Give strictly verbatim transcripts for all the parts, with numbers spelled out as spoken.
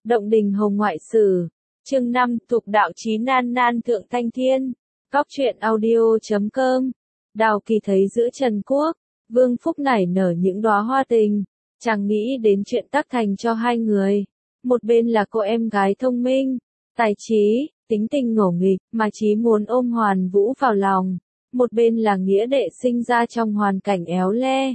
Động đình hồng ngoại sử. Chương năm Tục đạo chí nan nan thượng thanh thiên. Góc truyện audio chấm com. Đào Kỳ thấy giữa Trần Quốc, Vương Phúc nảy nở những đóa hoa tình, chàng nghĩ đến chuyện tác thành cho hai người. Một bên là cô em gái thông minh, tài trí, tính tình ngổ nghịch, mà Chí muốn ôm Hoàn Vũ vào lòng. Một bên là nghĩa đệ sinh ra trong hoàn cảnh éo le.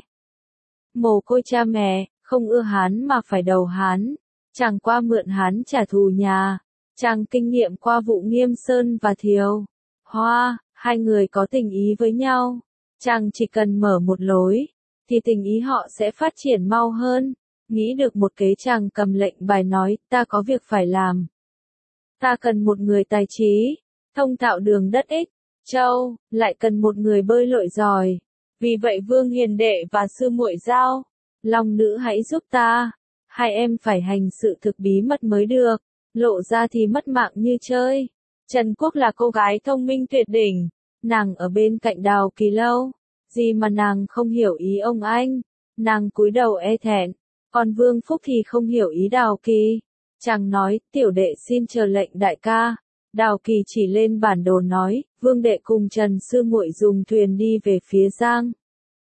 Mồ côi cha mẹ, không ưa Hán mà phải đầu Hán. Chàng qua mượn Hán trả thù nhà. Chàng kinh nghiệm qua vụ Nghiêm Sơn và Thiều Hoa, hai người có tình ý với nhau. Chàng chỉ cần mở một lối, thì tình ý họ sẽ phát triển mau hơn. Nghĩ được một kế chàng cầm lệnh bài nói, ta có việc phải làm. Ta cần một người tài trí, thông thạo đường đất ích, châu, lại cần một người bơi lội giỏi. Vì vậy Vương Hiền đệ và sư muội giao, Long nữ hãy giúp ta. Hai em phải hành sự thực bí mật mới được, lộ ra thì mất mạng như chơi. Trần Quốc là cô gái thông minh tuyệt đỉnh, nàng ở bên cạnh Đào Kỳ lâu, gì mà nàng không hiểu ý ông anh, nàng cúi đầu e thẹn, còn Vương Phúc thì không hiểu ý Đào Kỳ. Chàng nói, tiểu đệ xin chờ lệnh đại ca. Đào Kỳ chỉ lên bản đồ nói, Vương đệ cùng Trần sư muội dùng thuyền đi về phía Giang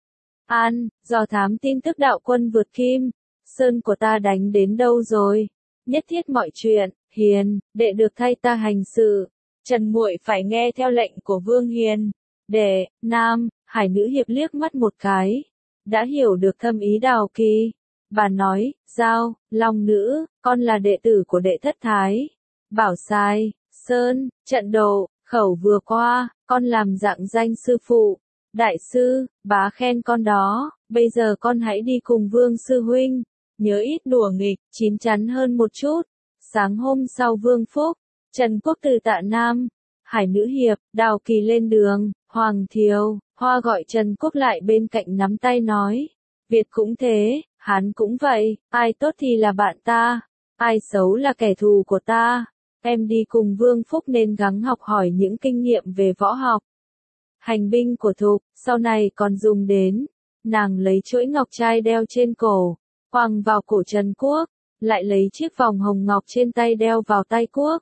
An, dò thám tin tức đạo quân vượt Kim Sơn của ta đánh đến đâu rồi. Nhất thiết mọi chuyện, Hiền đệ được thay ta hành sự. Trần muội phải nghe theo lệnh của Vương Hiền đệ. Nam Hải nữ hiệp liếc mắt một cái, đã hiểu được thâm ý Đào Kỳ. Bà nói, giao, Long nữ, con là đệ tử của đệ thất thái Bảo Sai Sơn, trận độ, khẩu vừa qua, con làm dạng danh sư phụ. Đại sư, bá khen con đó, bây giờ con hãy đi cùng Vương sư huynh, nhớ ít đùa nghịch, chín chắn hơn một chút. Sáng hôm sau Vương Phúc, Trần Quốc từ Tạ Nam, Hải nữ hiệp, Đào Kỳ lên đường. Hoàng Thiều Hoa gọi Trần Quốc lại bên cạnh nắm tay nói, Việt cũng thế, Hán cũng vậy, ai tốt thì là bạn ta, ai xấu là kẻ thù của ta. Em đi cùng Vương Phúc nên gắng học hỏi những kinh nghiệm về võ học, hành binh của Thục, sau này còn dùng đến. Nàng lấy chuỗi ngọc trai đeo trên cổ, quàng vào cổ Trần Quốc, lại lấy chiếc vòng hồng ngọc trên tay đeo vào tay Quốc.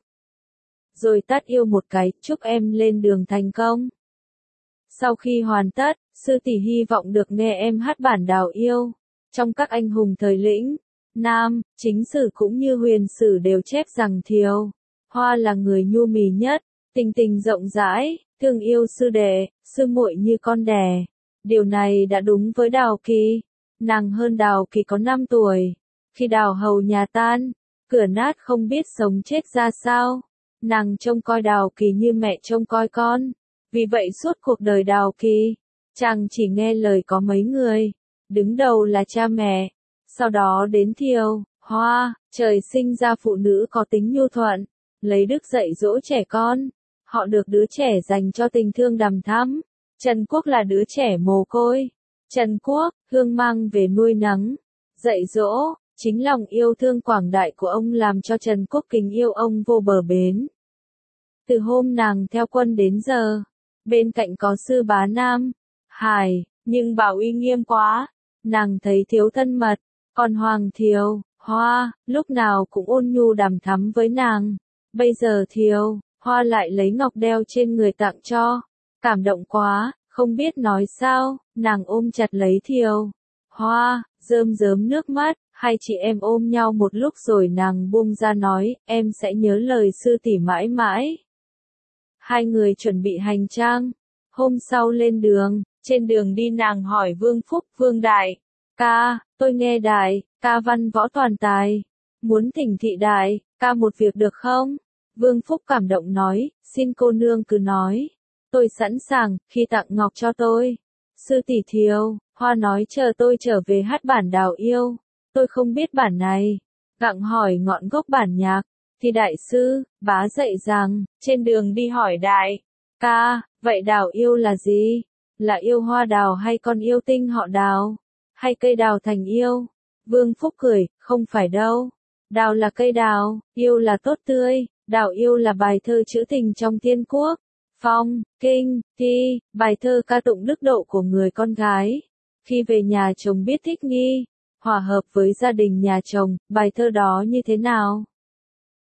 Rồi tát yêu một cái, chúc em lên đường thành công. Sau khi hoàn tất, sư tỷ hy vọng được nghe em hát bản Đào Yêu. Trong các anh hùng thời lĩnh Nam, chính sử cũng như huyền sử đều chép rằng Thiều Hoa là người nhu mì nhất, tình tình rộng rãi, thương yêu sư đệ, sư muội như con đẻ. Điều này đã đúng với Đào Kỳ. Nàng hơn Đào Kỳ có năm tuổi. Khi Đào hầu nhà tan, cửa nát không biết sống chết ra sao, nàng trông coi Đào Kỳ như mẹ trông coi con. Vì vậy suốt cuộc đời Đào Kỳ, chàng chỉ nghe lời có mấy người. Đứng đầu là cha mẹ, sau đó đến Thiều Hoa. Trời sinh ra phụ nữ có tính nhu thuận, lấy đức dạy dỗ trẻ con. Họ được đứa trẻ dành cho tình thương đằm thắm. Trần Quốc là đứa trẻ mồ côi. Trần Quốc, Hương mang về nuôi nấng, dạy dỗ. Chính lòng yêu thương quảng đại của ông làm cho Trần Quốc kính yêu ông vô bờ bến. Từ hôm nàng theo quân đến giờ, bên cạnh có sư bá Nam Hải, nhưng bảo uy nghiêm quá, nàng thấy thiếu thân mật. Còn Hoàng Thiều Hoa, lúc nào cũng ôn nhu đằm thắm với nàng. Bây giờ Thiều Hoa lại lấy ngọc đeo trên người tặng cho. Cảm động quá, không biết nói sao, nàng ôm chặt lấy Thiều Hoa, rơm rớm nước mắt. Hai chị em ôm nhau một lúc rồi nàng buông ra nói, em sẽ nhớ lời sư tỷ mãi mãi. Hai người chuẩn bị hành trang. Hôm sau lên đường, trên đường đi nàng hỏi Vương Phúc, Vương Đại ca, tôi nghe Đại ca văn võ toàn tài, muốn thỉnh thị Đại ca một việc được không? Vương Phúc cảm động nói, xin cô nương cứ nói, tôi sẵn sàng. Khi tặng ngọc cho tôi, sư tỷ Thiều Hoa nói chờ tôi trở về hát bản Đào Yêu. Tôi không biết bản này. Gặng hỏi ngọn gốc bản nhạc, thì đại sư bá dạy rằng, trên đường đi hỏi Đại ca, vậy Đào Yêu là gì? Là yêu hoa đào hay con yêu tinh họ Đào? Hay cây đào thành yêu? Vương Phúc cười, không phải đâu. Đào là cây đào, yêu là tốt tươi. Đào Yêu là bài thơ trữ tình trong Thiên Quốc Phong, Kinh, Thi, bài thơ ca tụng đức độ của người con gái. Khi về nhà chồng biết thích nghi, hòa hợp với gia đình nhà chồng, bài thơ đó như thế nào?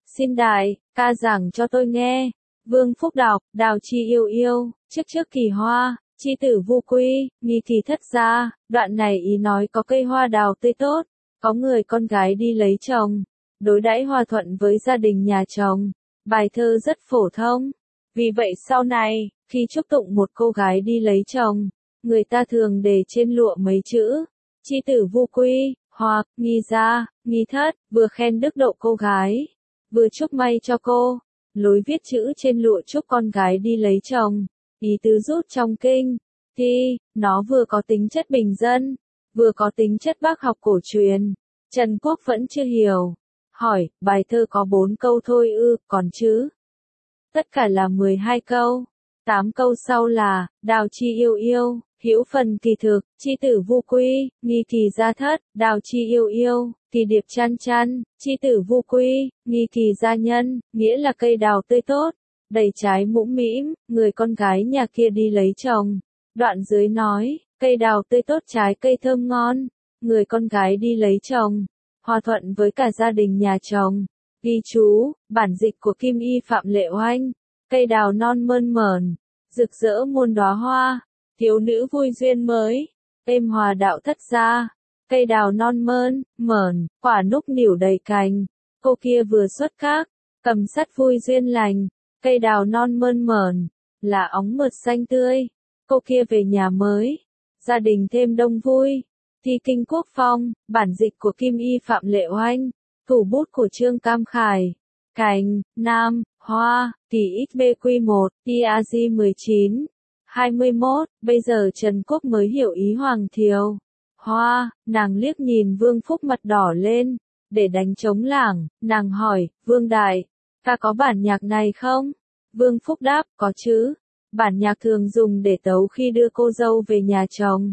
Xin đài, ca giảng cho tôi nghe. Vương Phúc đọc, đào chi yêu yêu, trước trước kỳ hoa, chi tử vu quy, nghi kỳ thất gia. Đoạn này ý nói có cây hoa đào tươi tốt, có người con gái đi lấy chồng, đối đãi hòa thuận với gia đình nhà chồng. Bài thơ rất phổ thông. Vì vậy sau này, khi chúc tụng một cô gái đi lấy chồng, người ta thường để trên lụa mấy chữ, chi tử vu quy, hoặc, nghi gia, nghi thất, vừa khen đức độ cô gái, vừa chúc may cho cô. Lối viết chữ trên lụa chúc con gái đi lấy chồng, ý tứ rút trong kinh, thì, nó vừa có tính chất bình dân, vừa có tính chất bác học cổ truyền. Trần Quốc vẫn chưa hiểu. Hỏi, bài thơ có bốn câu thôi ư, còn chứ? Tất cả là mười hai câu. Tám câu sau là, đào chi yêu yêu, hữu phần kỳ thực, chi tử vu quy, nghi kỳ gia thất, đào chi yêu yêu, kỳ điệp chăn chăn, chi tử vu quy, nghi kỳ gia nhân, nghĩa là cây đào tươi tốt, đầy trái mũm mĩm, người con gái nhà kia đi lấy chồng. Đoạn dưới nói, cây đào tươi tốt trái cây thơm ngon, người con gái đi lấy chồng, hòa thuận với cả gia đình nhà chồng. Ghi chú, bản dịch của Kim Y Phạm Lệ Oanh, cây đào non mơn mởn, rực rỡ muôn đóa hoa, thiếu nữ vui duyên mới, êm hòa đạo thất gia. Cây đào non mơn, mởn, quả núc nỉu đầy cành, cô kia vừa xuất các, cầm sắt vui duyên lành, cây đào non mơn mởn, là óng mượt xanh tươi, cô kia về nhà mới, gia đình thêm đông vui. Thi kinh Quốc Phong, bản dịch của Kim Y Phạm Lệ Oanh, thủ bút của Trương Cam Khải, cành, nam, hoa, tỷ ích bê quy một, i a gi mười chín, hai mươi mốt, bây giờ Trần Quốc mới hiểu ý Hoàng Thiều. Hoa, nàng liếc nhìn Vương Phúc mặt đỏ lên, để đánh trống lảng, nàng hỏi, Vương Đại, ta có bản nhạc này không? Vương Phúc đáp, có chứ, bản nhạc thường dùng để tấu khi đưa cô dâu về nhà chồng.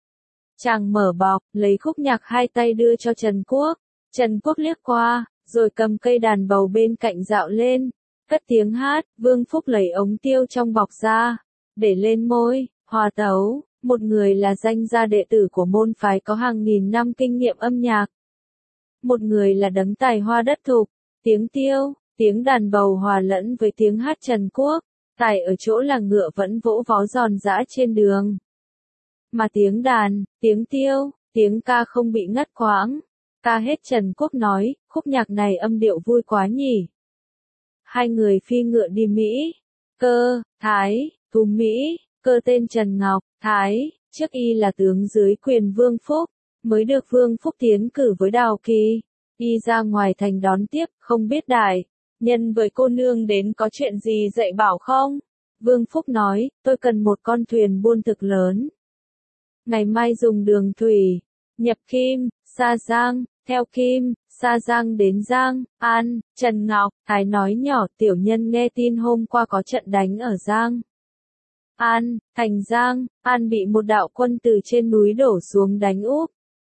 Chàng mở bọc, lấy khúc nhạc hai tay đưa cho Trần Quốc, Trần Quốc liếc qua, rồi cầm cây đàn bầu bên cạnh dạo lên, cất tiếng hát. Vương Phúc lấy ống tiêu trong bọc ra, để lên môi, hòa tấu. Một người là danh gia đệ tử của môn phái có hàng nghìn năm kinh nghiệm âm nhạc. Một người là đấng tài hoa đất thục, tiếng tiêu, tiếng đàn bầu hòa lẫn với tiếng hát Trần Quốc. Tài ở chỗ là ngựa vẫn vỗ vó giòn giã trên đường. Mà tiếng đàn, tiếng tiêu, tiếng ca không bị ngắt quãng. Ca hết. Trần Quốc nói, khúc nhạc này âm điệu vui quá nhỉ. Hai người phi ngựa đi Mỹ. Cơ, Thái, Thú Mỹ. Cơ tên Trần Ngọc, Thái, trước y là tướng dưới quyền Vương Phúc, mới được Vương Phúc tiến cử với Đào Kỳ. Y ra ngoài thành đón tiếp, không biết đại nhân với cô nương đến có chuyện gì dạy bảo không? Vương Phúc nói, tôi cần một con thuyền buôn thực lớn. Ngày mai dùng đường thủy, nhập Kim, Sa Giang, theo Kim, Sa Giang đến Giang, An. Trần Ngọc, Thái nói nhỏ, tiểu nhân nghe tin hôm qua có trận đánh ở Giang An, thành Giang An bị một đạo quân từ trên núi đổ xuống đánh úp.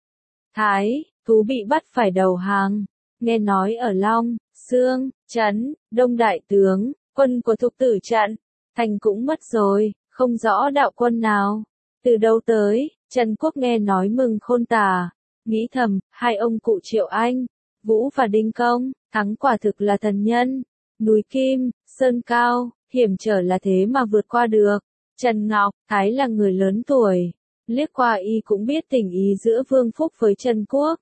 Thái, Thú bị bắt phải đầu hàng. Nghe nói ở Long, Xương, Trấn, Đông đại tướng, quân của Thục tử trận, thành cũng mất rồi, không rõ đạo quân nào, từ đâu tới. Trần Quốc nghe nói mừng khôn tả, nghĩ thầm, hai ông cụ Triệu Anh, Vũ và Đinh Công, thắng quả thực là thần nhân. Núi Kim, Sơn Cao, hiểm trở là thế mà vượt qua được. Trần Ngọc, Thái là người lớn tuổi, liếc qua y cũng biết tình ý giữa Vương Phúc với Trần Quốc.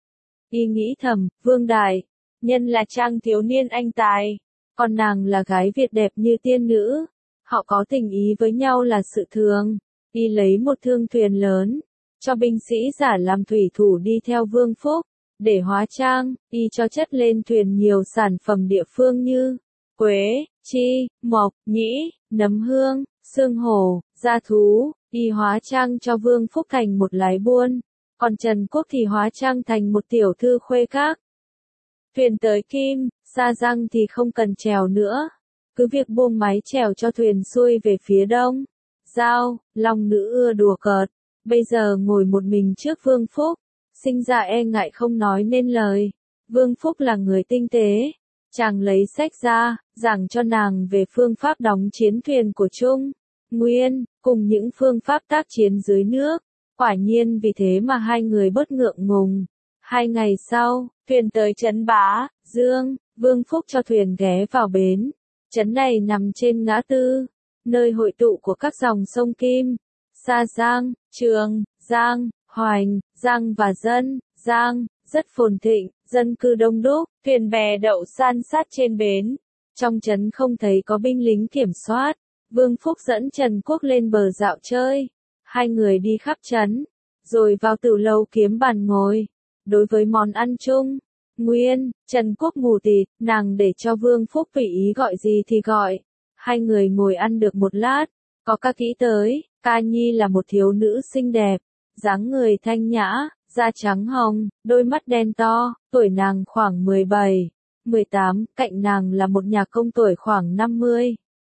Y nghĩ thầm, Vương Đại nhân là trang thiếu niên anh tài, còn nàng là gái Việt đẹp như tiên nữ, họ có tình ý với nhau là sự thường. Y lấy một thương thuyền lớn, cho binh sĩ giả làm thủy thủ đi theo Vương Phúc, để hóa trang. Y cho chất lên thuyền nhiều sản phẩm địa phương như quế, chi, mộc, nhĩ, nấm hương, xương hổ, da thú. Y hóa trang cho Vương Phúc thành một lái buôn, còn Trần Quốc thì hóa trang thành một tiểu thư khuê các. Thuyền tới Kim, Sa Giang thì không cần chèo nữa, cứ việc buông máy chèo cho thuyền xuôi về phía đông. Giao, Long nữ ưa đùa cợt, bây giờ ngồi một mình trước Vương Phúc, sinh ra e ngại không nói nên lời. Vương Phúc là người tinh tế, chàng lấy sách ra, giảng cho nàng về phương pháp đóng chiến thuyền của Trung Nguyên, cùng những phương pháp tác chiến dưới nước. Quả nhiên vì thế mà hai người bớt ngượng ngùng. Hai ngày sau, thuyền tới trấn Bá Dương, Vương Phúc cho thuyền ghé vào bến. Trấn này nằm trên ngã tư, nơi hội tụ của các dòng sông Kim, Sa Giang, Trường, Giang, Hoành, Giang và Dân, Giang, rất phồn thịnh, dân cư đông đúc, thuyền bè đậu san sát trên bến. Trong trấn không thấy có binh lính kiểm soát. Vương Phúc dẫn Trần Quốc lên bờ dạo chơi. Hai người đi khắp trấn, rồi vào tử lâu kiếm bàn ngồi. Đối với món ăn chung, nguyên, Trần Quốc mù tịt, nàng để cho Vương Phúc tùy ý gọi gì thì gọi. Hai người ngồi ăn được một lát, có ca kỹ tới. Ca Nhi là một thiếu nữ xinh đẹp, dáng người thanh nhã, da trắng hồng, đôi mắt đen to, tuổi nàng khoảng mười bảy, mười tám, cạnh nàng là một nhà công tuổi khoảng năm mươi.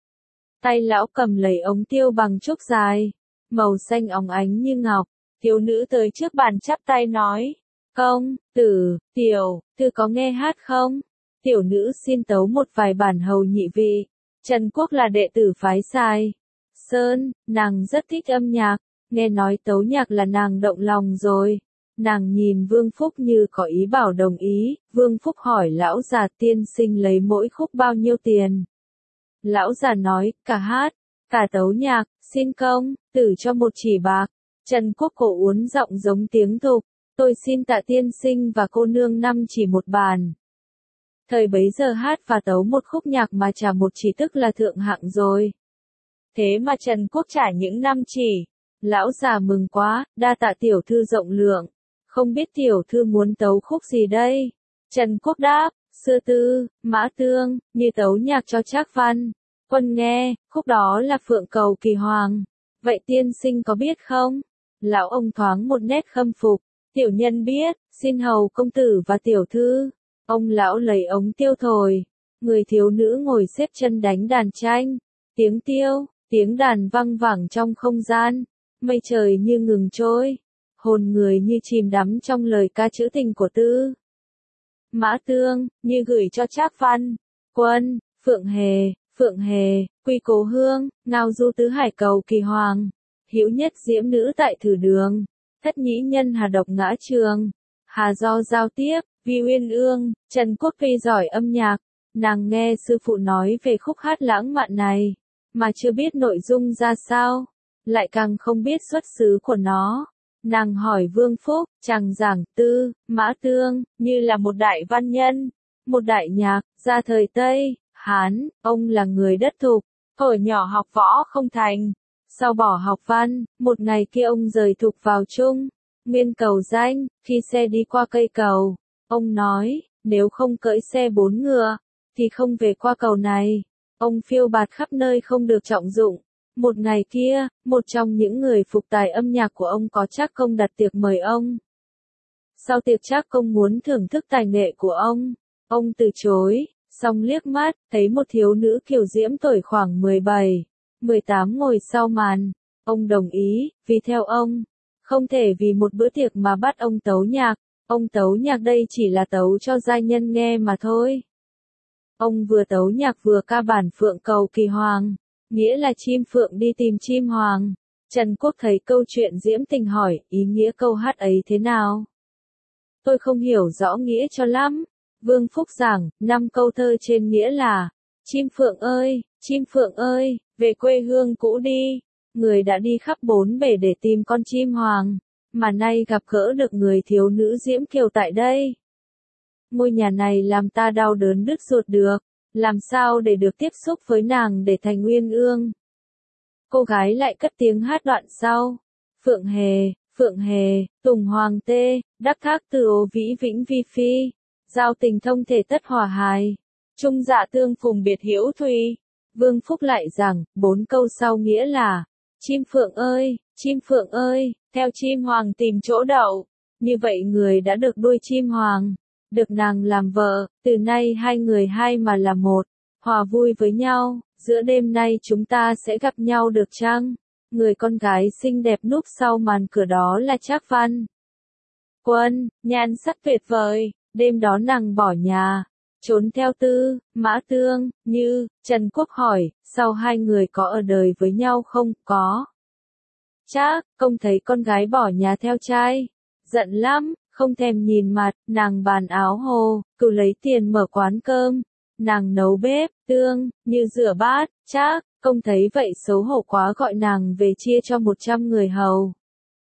Tay lão cầm lấy ống tiêu bằng trúc dài, màu xanh óng ánh như ngọc. Thiếu nữ tới trước bàn chắp tay nói, công, tử, tiểu, thư có nghe hát không? Tiểu nữ xin tấu một vài bản hầu nhị vị. Trần Quốc là đệ tử phái Sai Sơn, nàng rất thích âm nhạc, nghe nói tấu nhạc là nàng động lòng rồi. Nàng nhìn Vương Phúc như có ý bảo đồng ý. Vương Phúc hỏi lão già tiên sinh lấy mỗi khúc bao nhiêu tiền. Lão già nói, cả hát, cả tấu nhạc, xin công, tử cho một chỉ bạc. Trần Quốc cổ uốn giọng giống tiếng thục, tôi xin tạ tiên sinh và cô nương năm chỉ một bàn. Thời bấy giờ hát và tấu một khúc nhạc mà trả một chỉ tức là thượng hạng rồi. Thế mà Trần Quốc trả những năm chỉ. Lão già mừng quá, đa tạ tiểu thư rộng lượng. Không biết tiểu thư muốn tấu khúc gì đây? Trần Quốc đáp, xưa tư, mã tương, như tấu nhạc cho Trác Văn. Quân nghe, khúc đó là Phượng Cầu Kỳ Hoàng. Vậy tiên sinh có biết không? Lão ông thoáng một nét khâm phục. Tiểu nhân biết, xin hầu công tử và tiểu thư. Ông lão lấy ống tiêu thổi. Người thiếu nữ ngồi xếp chân đánh đàn tranh. Tiếng tiêu, tiếng đàn văng vẳng trong không gian. Mây trời như ngừng trôi. Hồn người như chìm đắm trong lời ca trữ tình của Tư Mã Tương, như gửi cho Trác Văn. Quân, Phượng Hề, Phượng Hề, quy cố hương, ngao du tứ hải cầu kỳ hoàng. Hữu nhất diễm nữ tại thử đường. Thất nhĩ nhân hà độc ngã trường. Hà do giao tiếp, vi uyên ương. Trần Quốc Phi giỏi âm nhạc. Nàng nghe sư phụ nói về khúc hát lãng mạn này, mà chưa biết nội dung ra sao, lại càng không biết xuất xứ của nó. Nàng hỏi Vương Phúc, chàng giảng Tư Mã Tương, như là một đại văn nhân, một đại nhạc, ra thời Tây, Hán, ông là người đất thục, hồi nhỏ học võ không thành, sau bỏ học văn, một ngày kia ông rời thục vào Trung, Nguyên cầu danh, khi xe đi qua cây cầu, ông nói, nếu không cưỡi xe bốn ngựa, thì không về qua cầu này. Ông phiêu bạt khắp nơi không được trọng dụng. Một ngày kia, một trong những người phục tài âm nhạc của ông có Trác Công đặt tiệc mời ông. Sau tiệc Trác Công muốn thưởng thức tài nghệ của ông. Ông từ chối, xong liếc mắt, thấy một thiếu nữ kiều diễm tuổi khoảng mười bảy, mười tám ngồi sau màn. Ông đồng ý, vì theo ông, không thể vì một bữa tiệc mà bắt ông tấu nhạc. Ông tấu nhạc đây chỉ là tấu cho giai nhân nghe mà thôi. Ông vừa tấu nhạc vừa ca bản Phượng Cầu Kỳ Hoàng, nghĩa là chim phượng đi tìm chim hoàng. Trần Quốc thấy câu chuyện diễm tình hỏi, ý nghĩa câu hát ấy thế nào? Tôi không hiểu rõ nghĩa cho lắm. Vương Phúc giảng, năm câu thơ trên nghĩa là, chim phượng ơi, chim phượng ơi, về quê hương cũ đi. Người đã đi khắp bốn bể để tìm con chim hoàng, mà nay gặp gỡ được người thiếu nữ diễm kiều tại đây. Ngôi nhà này làm ta đau đớn đứt ruột được, làm sao để được tiếp xúc với nàng để thành uyên ương. Cô gái lại cất tiếng hát đoạn sau. Phượng Hề, Phượng Hề, Tùng Hoàng tê, đắc thác từ ố vĩ vĩnh vi phi, giao tình thông thể tất hòa hài, trung dạ tương phùng biệt hữu thùy. Vương Phúc lại rằng, bốn câu sau nghĩa là, chim phượng ơi, chim phượng ơi, theo chim hoàng tìm chỗ đậu. Như vậy người đã được đuôi chim hoàng, được nàng làm vợ, từ nay hai người hai mà là một, hòa vui với nhau. Giữa đêm nay chúng ta sẽ gặp nhau được chăng? Người con gái xinh đẹp núp sau màn cửa đó là Trác Văn. Quân, nhan sắc tuyệt vời, đêm đó nàng bỏ nhà, trốn theo Tư Mã Tương, như, Trần Quốc hỏi, sau hai người có ở đời với nhau không? Có. Trác Công thấy con gái bỏ nhà theo trai, giận lắm, không thèm nhìn mặt, nàng bàn áo hồ, cử lấy tiền mở quán cơm, nàng nấu bếp, tương, như rửa bát, chác, công thấy vậy xấu hổ quá gọi nàng về chia cho một trăm người hầu.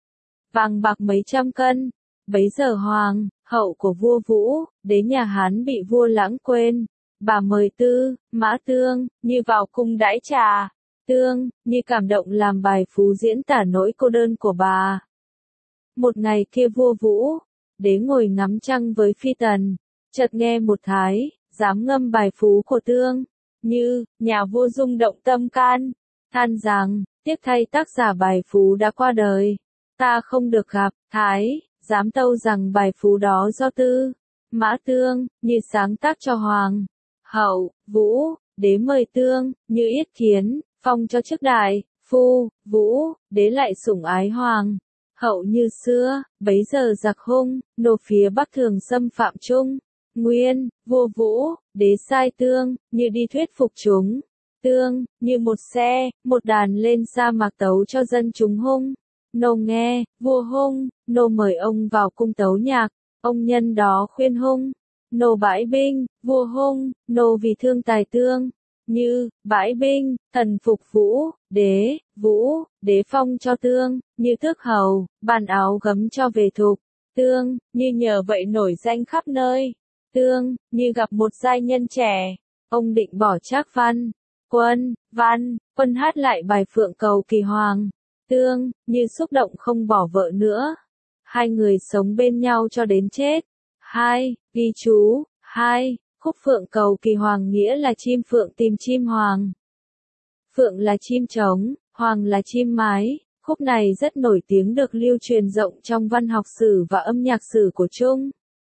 Vàng bạc mấy trăm cân, bấy giờ hoàng, hậu của vua Vũ, đến nhà Hán bị vua lãng quên, bà mời Tư, Mã Tương, như vào cung đãi trà, Tương, như cảm động làm bài phú diễn tả nỗi cô đơn của bà. Một ngày kia vua Vũ, đế ngồi ngắm trăng với phi tần, chợt nghe một thái, dám ngâm bài phú của Tương, như, nhà vua rung động tâm can, than rằng, tiếc thay tác giả bài phú đã qua đời, ta không được gặp, thái, dám tâu rằng bài phú đó do Tư, Mã Tương, như sáng tác cho hoàng, hậu, Vũ, đế mời Tương, như yết kiến, phong cho chức đại, phu, Vũ, đế lại sủng ái hoàng, hậu như xưa, bấy giờ giặc hung, nô phía bắc thường xâm phạm Trung, Nguyên, vua Vũ, đế sai Tương, như đi thuyết phục chúng, Tương, như một xe, một đàn lên sa mạc tấu cho dân chúng hung. Nô nghe, vua hung, nô mời ông vào cung tấu nhạc, ông nhân đó khuyên hung, nô bãi binh, vua hung, nô vì thương tài Tương, như, bãi binh, thần phục Vũ, đế, Vũ, đế phong cho Tương, như tước hầu, bàn áo gấm cho về thục, Tương, như nhờ vậy nổi danh khắp nơi, Tương, như gặp một giai nhân trẻ, ông định bỏ Trác Văn, Quân, Văn, Quân hát lại bài Phượng cầu kỳ hoàng. Tương, như xúc động không bỏ vợ nữa. Hai người sống bên nhau cho đến chết. Hai, ghi chú. Hai, khúc Phượng cầu kỳ hoàng nghĩa là chim phượng tìm chim hoàng. Phượng là chim trống, hoàng là chim mái. Khúc này rất nổi tiếng được lưu truyền rộng trong văn học sử và âm nhạc sử của Trung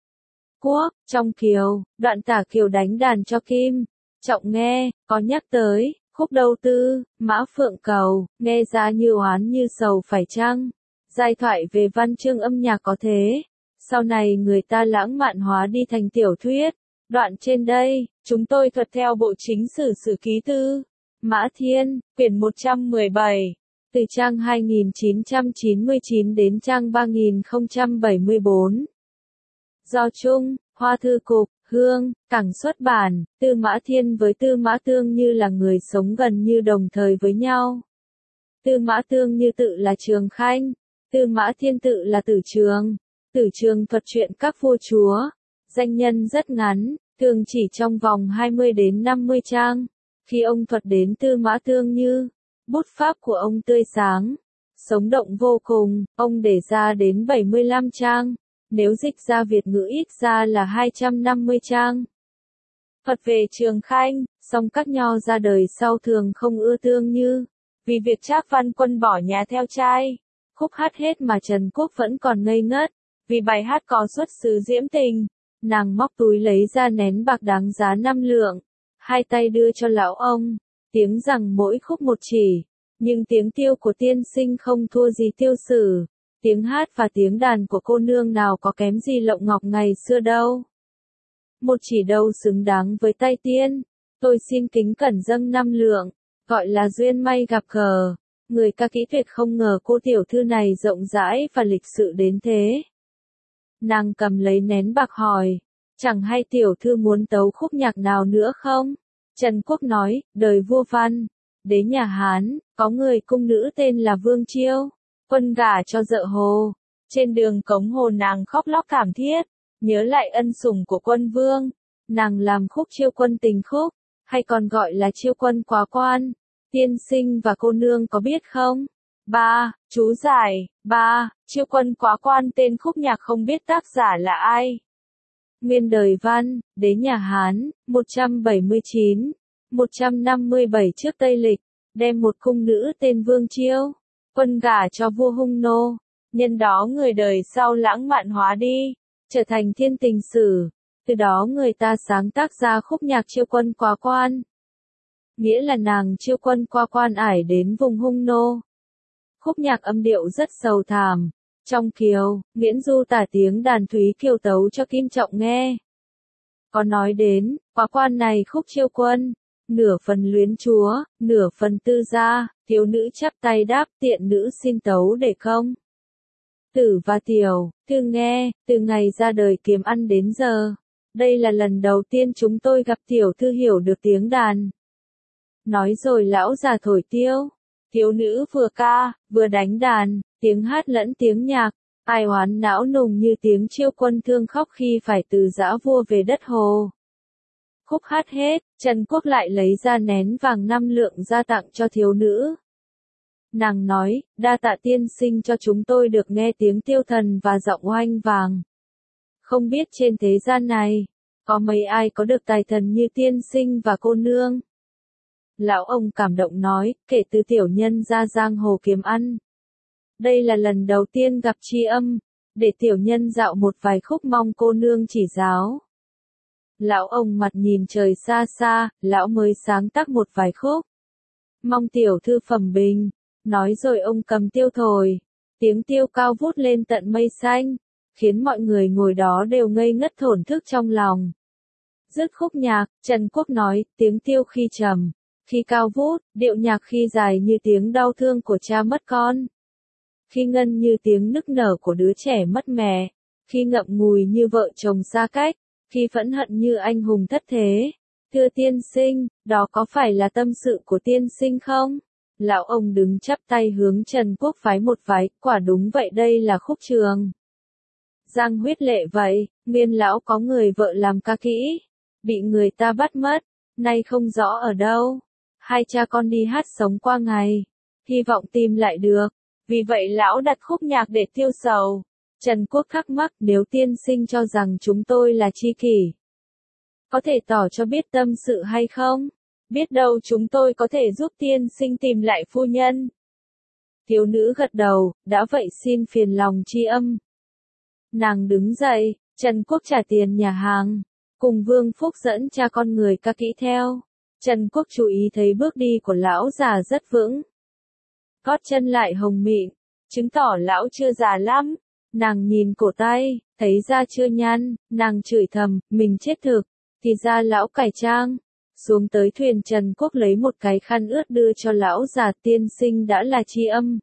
Quốc. Trong Kiều, đoạn tả Kiều đánh đàn cho Kim Trọng nghe, có nhắc tới. Khúc đầu Tư, Mã Phượng cầu, nghe ra như oán như sầu phải chăng? Giai thoại về văn chương âm nhạc có thế. Sau này người ta lãng mạn hóa đi thành tiểu thuyết. Đoạn trên đây, chúng tôi thuật theo bộ chính sử Sử Ký Tư. Mã Thiên, quyển một trăm mười bảy, từ trang hai nghìn chín trăm chín mươi chín đến trang ba nghìn không trăm bảy mươi tư. Do Trung, Hoa Thư Cục, Hương, Cảng xuất bản, Tư Mã Thiên với Tư Mã Tương như là người sống gần như đồng thời với nhau. Tư Mã Tương như tự là Trường Khanh, Tư Mã Thiên tự là Tử Trường. Tử Trường thuật truyện các vua chúa, danh nhân rất ngắn, thường chỉ trong vòng hai mươi đến năm mươi trang. Khi ông thuật đến Tư Mã Tương như, bút pháp của ông tươi sáng, sống động vô cùng, ông để ra đến bảy mươi lăm trang. Nếu dịch ra Việt ngữ ít ra là hai trăm năm mươi trang. Thuật về Trường Khanh, song các nho ra đời sau thường không ưa Tương như, vì việc Trác Văn Quân bỏ nhà theo trai. Khúc hát hết mà Trần Quốc vẫn còn ngây ngất, vì bài hát có xuất xứ diễm tình. Nàng móc túi lấy ra nén bạc đáng giá năm lượng, hai tay đưa cho lão ông, tiếng rằng mỗi khúc một chỉ, nhưng tiếng tiêu của tiên sinh không thua gì tiêu sử. Tiếng hát và tiếng đàn của cô nương nào có kém gì Lộng Ngọc ngày xưa đâu. Một chỉ đâu xứng đáng với tay tiên. Tôi xin kính cẩn dâng năm lượng, gọi là duyên may gặp gỡ. Người ca kỹ tuyệt không ngờ cô tiểu thư này rộng rãi và lịch sự đến thế. Nàng cầm lấy nén bạc hỏi, chẳng hay tiểu thư muốn tấu khúc nhạc nào nữa không? Trần Quốc nói, đời vua Văn, đế nhà Hán, có người cung nữ tên là Vương Chiêu. Quân gả cho vợ Hồ, trên đường cống Hồ nàng khóc lóc thảm thiết, nhớ lại ân sủng của quân vương, nàng làm khúc chiêu quân tình khúc, hay còn gọi là chiêu quân quá quan, tiên sinh và cô nương có biết không? Ba, chú giải, ba, chiêu quân quá quan tên khúc nhạc không biết tác giả là ai. Nguyên đời Văn, đế nhà Hán, một trăm bảy mươi chín, một trăm năm mươi bảy trước Tây Lịch, đem một cung nữ tên Vương Chiêu. Quân gả cho vua Hung Nô, nhân đó người đời sau lãng mạn hóa đi, trở thành thiên tình sử, từ đó người ta sáng tác ra khúc nhạc chiêu quân quá quan. Nghĩa là nàng chiêu quân qua quan ải đến vùng Hung Nô. Khúc nhạc âm điệu rất sầu thảm, trong Kiều, Nguyễn Du tả tiếng đàn Thúy Kiều tấu cho Kim Trọng nghe. Có nói đến, quá quan này khúc chiêu quân, nửa phần luyến chúa, nửa phần tư gia, thiếu nữ chắp tay đáp tiện nữ xin tấu để không. Tử và Tiểu Thư nghe, từ ngày ra đời kiếm ăn đến giờ, đây là lần đầu tiên chúng tôi gặp Tiểu Thư hiểu được tiếng đàn. Nói rồi lão già thổi tiêu, thiếu nữ vừa ca, vừa đánh đàn, tiếng hát lẫn tiếng nhạc, ai oán não nùng như tiếng chiêu quân thương khóc khi phải từ dã vua về đất Hồ. Khúc hát hết, Trần Quốc lại lấy ra nén vàng năm lượng ra tặng cho thiếu nữ. Nàng nói, đa tạ tiên sinh cho chúng tôi được nghe tiếng tiêu thần và giọng oanh vàng. Không biết trên thế gian này, có mấy ai có được tài thần như tiên sinh và cô nương. Lão ông cảm động nói, kể từ tiểu nhân ra giang hồ kiếm ăn. Đây là lần đầu tiên gặp tri âm, để tiểu nhân dạo một vài khúc mong cô nương chỉ giáo. Lão ông mặt nhìn trời xa xa, lão mới sáng tác một vài khúc. Mong tiểu thư phẩm bình, nói rồi ông cầm tiêu thổi, tiếng tiêu cao vút lên tận mây xanh, khiến mọi người ngồi đó đều ngây ngất thổn thức trong lòng. Dứt khúc nhạc, Trần Quốc nói, tiếng tiêu khi trầm, khi cao vút, điệu nhạc khi dài như tiếng đau thương của cha mất con. Khi ngân như tiếng nức nở của đứa trẻ mất mẹ, khi ngậm ngùi như vợ chồng xa cách, khi phẫn hận như anh hùng thất thế. Thưa tiên sinh, đó có phải là tâm sự của tiên sinh không? Lão ông đứng chắp tay hướng Trần Quốc phái một vái, quả đúng vậy, đây là khúc trường giang huyết lệ vậy, nguyên lão có người vợ làm ca kỹ, bị người ta bắt mất, nay không rõ ở đâu. Hai cha con đi hát sống qua ngày, hy vọng tìm lại được, vì vậy lão đặt khúc nhạc để tiêu sầu. Trần Quốc thắc mắc, nếu tiên sinh cho rằng chúng tôi là tri kỷ, có thể tỏ cho biết tâm sự hay không? Biết đâu chúng tôi có thể giúp tiên sinh tìm lại phu nhân. Thiếu nữ gật đầu, đã vậy xin phiền lòng tri âm. Nàng đứng dậy, Trần Quốc trả tiền nhà hàng, cùng Vương Phúc dẫn cha con người ca kỹ theo. Trần Quốc chú ý thấy bước đi của lão già rất vững. Gót chân lại hồng mịn, chứng tỏ lão chưa già lắm. Nàng nhìn cổ tay, thấy da chưa nhăn, nàng chửi thầm, mình chết thực, thì ra lão cải trang. Xuống tới thuyền, Trần Quốc lấy một cái khăn ướt đưa cho lão già, tiên sinh đã là tri âm.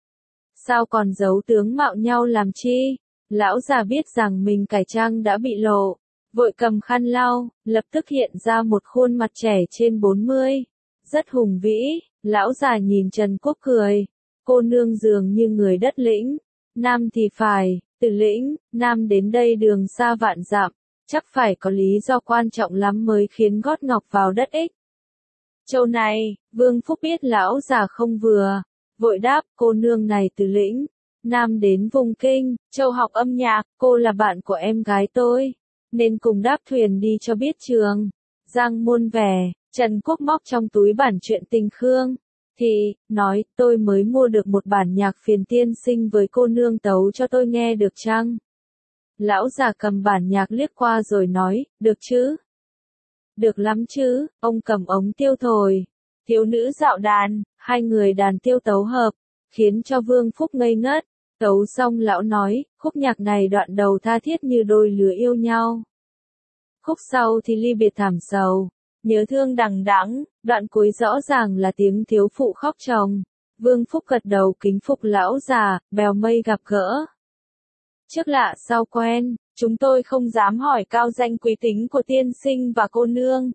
Sao còn giấu tướng mạo nhau làm chi? Lão già biết rằng mình cải trang đã bị lộ, vội cầm khăn lau, lập tức hiện ra một khuôn mặt trẻ trên bốn mươi, rất hùng vĩ. Lão già nhìn Trần Quốc cười, cô nương dường như người đất lĩnh, nam thì phải, từ lĩnh, nam đến đây đường xa vạn dặm, chắc phải có lý do quan trọng lắm mới khiến gót ngọc vào đất ích. Châu này, Vương Phúc biết lão già không vừa, vội đáp, cô nương này từ lĩnh, nam đến vùng kinh, Châu học âm nhạc, cô là bạn của em gái tôi, nên cùng đáp thuyền đi cho biết trường giang muôn vẻ. Trần Quốc móc trong túi bản truyện tình Khương, thì, nói, tôi mới mua được một bản nhạc, phiền tiên sinh với cô nương tấu cho tôi nghe được chăng? Lão già cầm bản nhạc liếc qua rồi nói, được chứ? Được lắm chứ, ông cầm ống tiêu thổi, thiếu nữ dạo đàn, hai người đàn tiêu tấu hợp, khiến cho Vương Phúc ngây ngất. Tấu xong lão nói, khúc nhạc này đoạn đầu tha thiết như đôi lứa yêu nhau. Khúc sau thì ly biệt thảm sầu, nhớ thương đằng đẵng, đoạn cuối rõ ràng là tiếng thiếu phụ khóc chồng. Vương Phúc gật đầu kính phục lão già, bèo mây gặp gỡ. Trước lạ sau quen, chúng tôi không dám hỏi cao danh quý tính của tiên sinh và cô nương.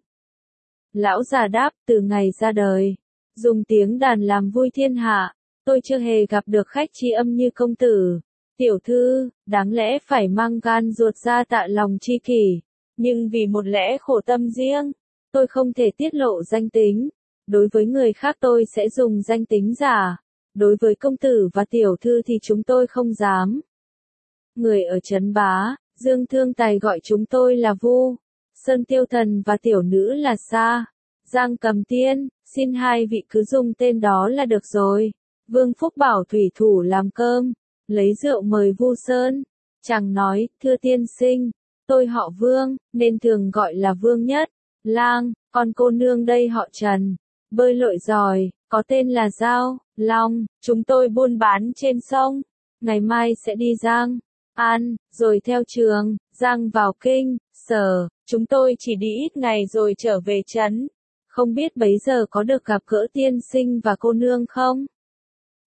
Lão già đáp, từ ngày ra đời, dùng tiếng đàn làm vui thiên hạ, tôi chưa hề gặp được khách tri âm như công tử. Tiểu thư, đáng lẽ phải mang gan ruột ra tạ lòng tri kỷ, nhưng vì một lẽ khổ tâm riêng, tôi không thể tiết lộ danh tính. Đối với người khác tôi sẽ dùng danh tính giả, đối với công tử và tiểu thư thì chúng tôi không dám. Người ở Trấn Bá, Dương Thương Tài gọi chúng tôi là Vu, Sơn Tiêu Thần và tiểu nữ là Sa, Giang Cầm Tiên, xin hai vị cứ dùng tên đó là được rồi. Vương Phúc bảo thủy thủ làm cơm, lấy rượu mời Vu Sơn. Chàng nói, thưa tiên sinh, tôi họ Vương, nên thường gọi là Vương Nhất Lang, còn cô nương đây họ Trần, bơi lội giỏi, có tên là Giao Long, chúng tôi buôn bán trên sông, ngày mai sẽ đi Giang An, rồi theo trường Giang vào kinh Sở, chúng tôi chỉ đi ít ngày rồi trở về trấn. Không biết bấy giờ có được gặp gỡ tiên sinh và cô nương không?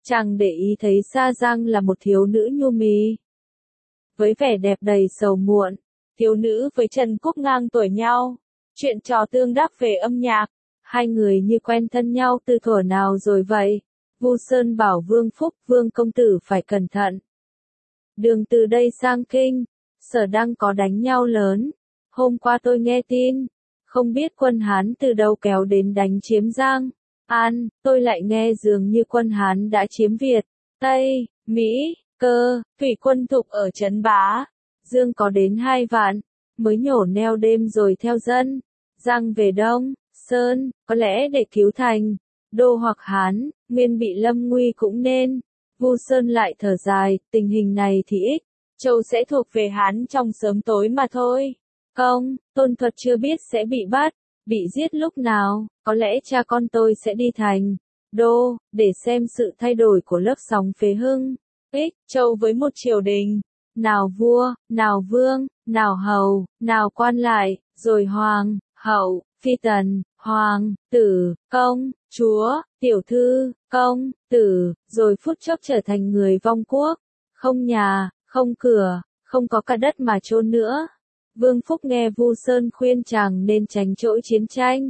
Chàng để ý thấy Sa Giang là một thiếu nữ nhu mì. Với vẻ đẹp đầy sầu muộn, thiếu nữ với Trần Quốc ngang tuổi nhau, chuyện trò tương đắc về âm nhạc, hai người như quen thân nhau từ thuở nào rồi vậy. Vu Sơn bảo Vương Phúc, Vương công tử phải cẩn thận. Đường từ đây sang Kinh, Sở đang có đánh nhau lớn. Hôm qua tôi nghe tin, không biết quân Hán từ đâu kéo đến đánh chiếm Giang An, tôi lại nghe dường như quân Hán đã chiếm Việt, Tây, Mỹ, Cơ, thủy quân thục ở Trấn Bá, Dương có đến hai vạn, mới nhổ neo đêm rồi theo dân, Giang về Đông, Sơn, có lẽ để cứu thành, Đô hoặc Hán, Nguyên bị lâm nguy cũng nên. Vu Sơn lại thở dài, tình hình này thì ít, Châu sẽ thuộc về Hán trong sớm tối mà thôi. Không, Tôn Thuật chưa biết sẽ bị bắt, bị giết lúc nào, có lẽ cha con tôi sẽ đi thành Đô, để xem sự thay đổi của lớp sóng phế hưng. Ích, Châu với một triều đình, nào vua, nào vương, nào hầu, nào quan lại, rồi hoàng, hậu, phi tần, hoàng, tử, công, chúa, tiểu thư, công, tử, rồi phút chốc trở thành người vong quốc, không nhà, không cửa, không có cả đất mà chôn nữa. Vương Phúc nghe Vu Sơn khuyên chàng nên tránh chỗ chiến tranh.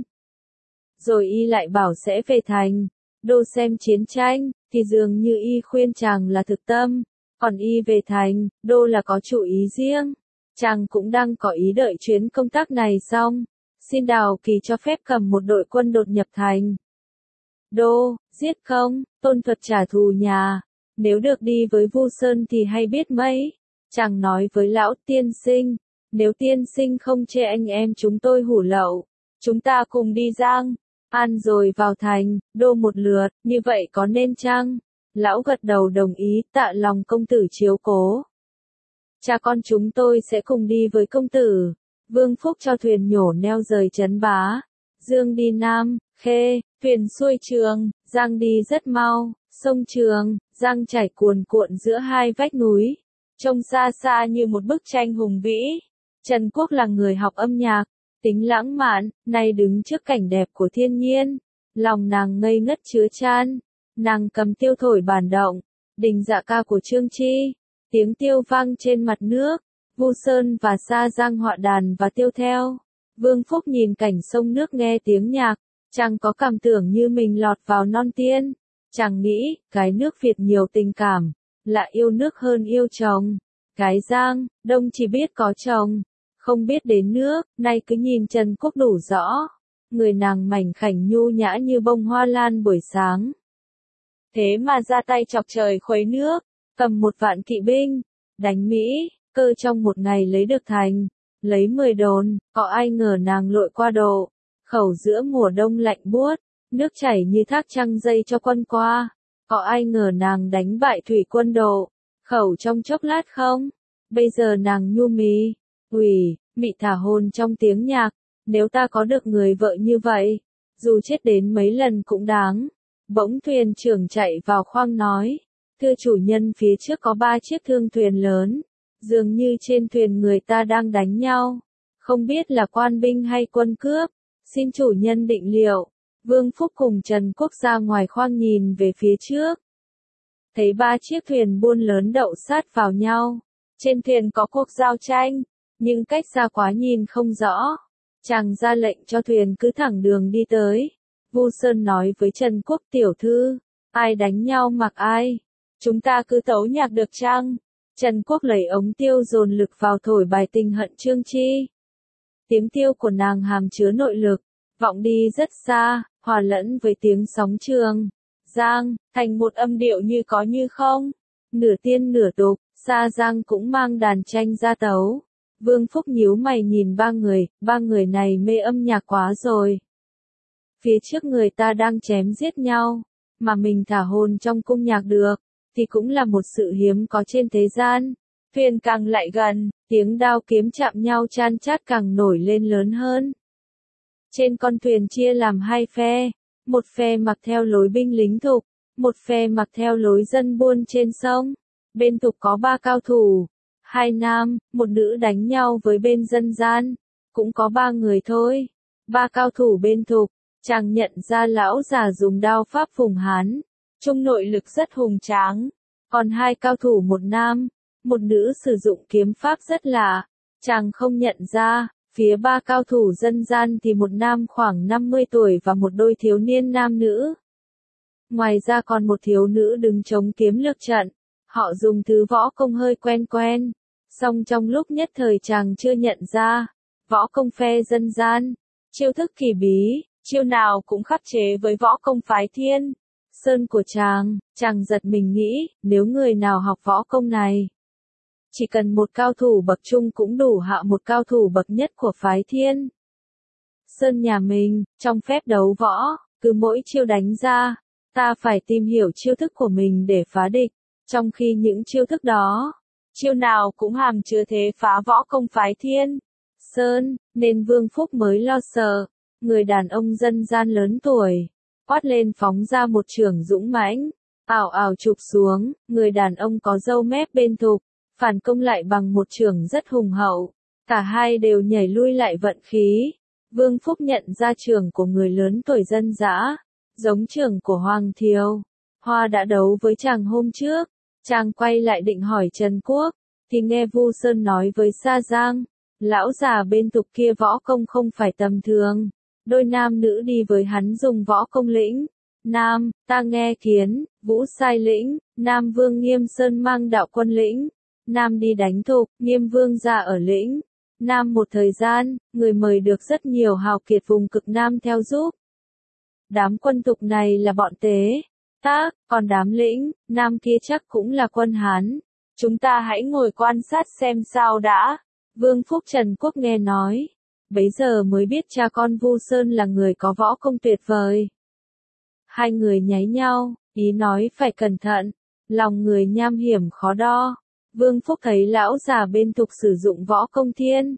Rồi y lại bảo sẽ về thành Đô xem chiến tranh, thì dường như y khuyên chàng là thực tâm, còn y về thành Đô là có chủ ý riêng. Chàng cũng đang có ý đợi chuyến công tác này xong, xin Đào Kỳ cho phép cầm một đội quân đột nhập thành Đô, giết không, Tôn Thuật trả thù nhà, nếu được đi với Vu Sơn thì hay biết mấy. Chàng nói với lão tiên sinh, nếu tiên sinh không chê anh em chúng tôi hủ lậu, chúng ta cùng đi Giang An rồi vào thành Đô một lượt, như vậy có nên chăng? Lão gật đầu đồng ý, tạ lòng công tử chiếu cố. Cha con chúng tôi sẽ cùng đi với công tử. Vương Phúc cho thuyền nhổ neo rời Trấn Bá. Dương đi Nam, Khê, thuyền xuôi Trường, Giang đi rất mau, sông Trường, Giang chảy cuồn cuộn giữa hai vách núi. Trông xa xa như một bức tranh hùng vĩ. Trần Quốc là người học âm nhạc, tính lãng mạn, nay đứng trước cảnh đẹp của thiên nhiên. Lòng nàng ngây ngất chứa chan, nàng cầm tiêu thổi bàn động, đình dạ ca của Trương Chi, tiếng tiêu vang trên mặt nước, Vu Sơn và Sa Giang họa đàn và tiêu theo. Vương Phúc nhìn cảnh sông nước nghe tiếng nhạc, chàng có cảm tưởng như mình lọt vào non tiên. Chàng nghĩ, cái nước Việt nhiều tình cảm, lại yêu nước hơn yêu chồng. Cái Giang, Đông chỉ biết có chồng, không biết đến nước, nay cứ nhìn Trần Quốc đủ rõ. Người nàng mảnh khảnh nhu nhã như bông hoa lan buổi sáng. Thế mà ra tay chọc trời khuấy nước, cầm một vạn kỵ binh, đánh Mỹ, Cơ trong một ngày lấy được thành, lấy mười đồn, có ai ngờ nàng lội qua độ, khẩu giữa mùa đông lạnh buốt, nước chảy như thác trăng dây cho quân qua, có ai ngờ nàng đánh bại thủy quân độ, khẩu trong chốc lát không, bây giờ nàng nhu mì, ủy, mị thả hồn trong tiếng nhạc, nếu ta có được người vợ như vậy, dù chết đến mấy lần cũng đáng. Bỗng thuyền trưởng chạy vào khoang nói, thưa chủ nhân phía trước có ba chiếc thương thuyền lớn, dường như trên thuyền người ta đang đánh nhau, không biết là quan binh hay quân cướp, xin chủ nhân định liệu. Vương Phúc cùng Trần Quốc ra ngoài khoang nhìn về phía trước, thấy ba chiếc thuyền buôn lớn đậu sát vào nhau, trên thuyền có cuộc giao tranh, nhưng cách xa quá nhìn không rõ. Chàng ra lệnh cho thuyền cứ thẳng đường đi tới. Vu Sơn nói với Trần Quốc tiểu thư, ai đánh nhau mặc ai, chúng ta cứ tấu nhạc được chăng? Trần Quốc lấy ống tiêu dồn lực vào thổi bài tình hận Trương Chi. Tiếng tiêu của nàng hàm chứa nội lực, vọng đi rất xa, hòa lẫn với tiếng sóng Trường Giang, thành một âm điệu như có như không, nửa tiên nửa tục. Sa Giang cũng mang đàn tranh ra tấu. Vương Phúc nhíu mày nhìn ba người, ba người này mê âm nhạc quá rồi. Phía trước người ta đang chém giết nhau, mà mình thả hồn trong cung nhạc được, thì cũng là một sự hiếm có trên thế gian. Thuyền càng lại gần, tiếng đao kiếm chạm nhau chan chát càng nổi lên lớn hơn. Trên con thuyền chia làm hai phe, một phe mặc theo lối binh lính thục, một phe mặc theo lối dân buôn trên sông. Bên thục có ba cao thủ, hai nam, một nữ đánh nhau với bên dân gian, cũng có ba người thôi. Ba cao thủ bên thục, chàng nhận ra lão già dùng đao pháp Phùng Hán, Trung nội lực rất hùng tráng, còn hai cao thủ một nam, một nữ sử dụng kiếm pháp rất lạ, chàng không nhận ra, phía ba cao thủ dân gian thì một nam khoảng năm mươi tuổi và một đôi thiếu niên nam nữ. Ngoài ra còn một thiếu nữ đứng chống kiếm lược trận, họ dùng thứ võ công hơi quen quen, song trong lúc nhất thời chàng chưa nhận ra, võ công phe dân gian, chiêu thức kỳ bí, chiêu nào cũng khắc chế với võ công phái Thiên Sơn của chàng, chàng giật mình nghĩ, nếu người nào học võ công này, chỉ cần một cao thủ bậc trung cũng đủ hạ một cao thủ bậc nhất của phái Thiên Sơn nhà mình, trong phép đấu võ, cứ mỗi chiêu đánh ra, ta phải tìm hiểu chiêu thức của mình để phá địch, trong khi những chiêu thức đó, chiêu nào cũng hàm chứa thế phá võ công phái Thiên Sơn, nên Vương Phúc mới lo sợ. Người đàn ông dân gian lớn tuổi, quát lên phóng ra một chưởng dũng mãnh, ảo ảo chụp xuống, người đàn ông có râu mép bên thục, phản công lại bằng một chưởng rất hùng hậu, cả hai đều nhảy lui lại vận khí. Vương Phúc nhận ra chưởng của người lớn tuổi dân dã, giống chưởng của Hoàng Thiều. Hoa đã đấu với chàng hôm trước, chàng quay lại định hỏi Trần Quốc, thì nghe Vu Sơn nói với Sa Giang, lão già bên thục kia võ công không phải tầm thường. Đôi nam nữ đi với hắn dùng võ công lĩnh. Nam, ta nghe kiến, Vũ sai lĩnh, Nam Vương Nghiêm Sơn mang đạo quân lĩnh. Nam đi đánh thục, Nghiêm Vương ra ở lĩnh. Nam một thời gian, người mời được rất nhiều hào kiệt vùng cực Nam theo giúp. Đám quân thục này là bọn Tế, Tác, còn đám lĩnh, Nam kia chắc cũng là quân Hán. Chúng ta hãy ngồi quan sát xem sao đã. Vương Phúc Trần Quốc nghe nói. Bấy giờ mới biết cha con Vu Sơn là người có võ công tuyệt vời. Hai người nháy nhau, ý nói phải cẩn thận, lòng người nham hiểm khó đo. Vương Phúc thấy lão già bên thục sử dụng võ công Thiên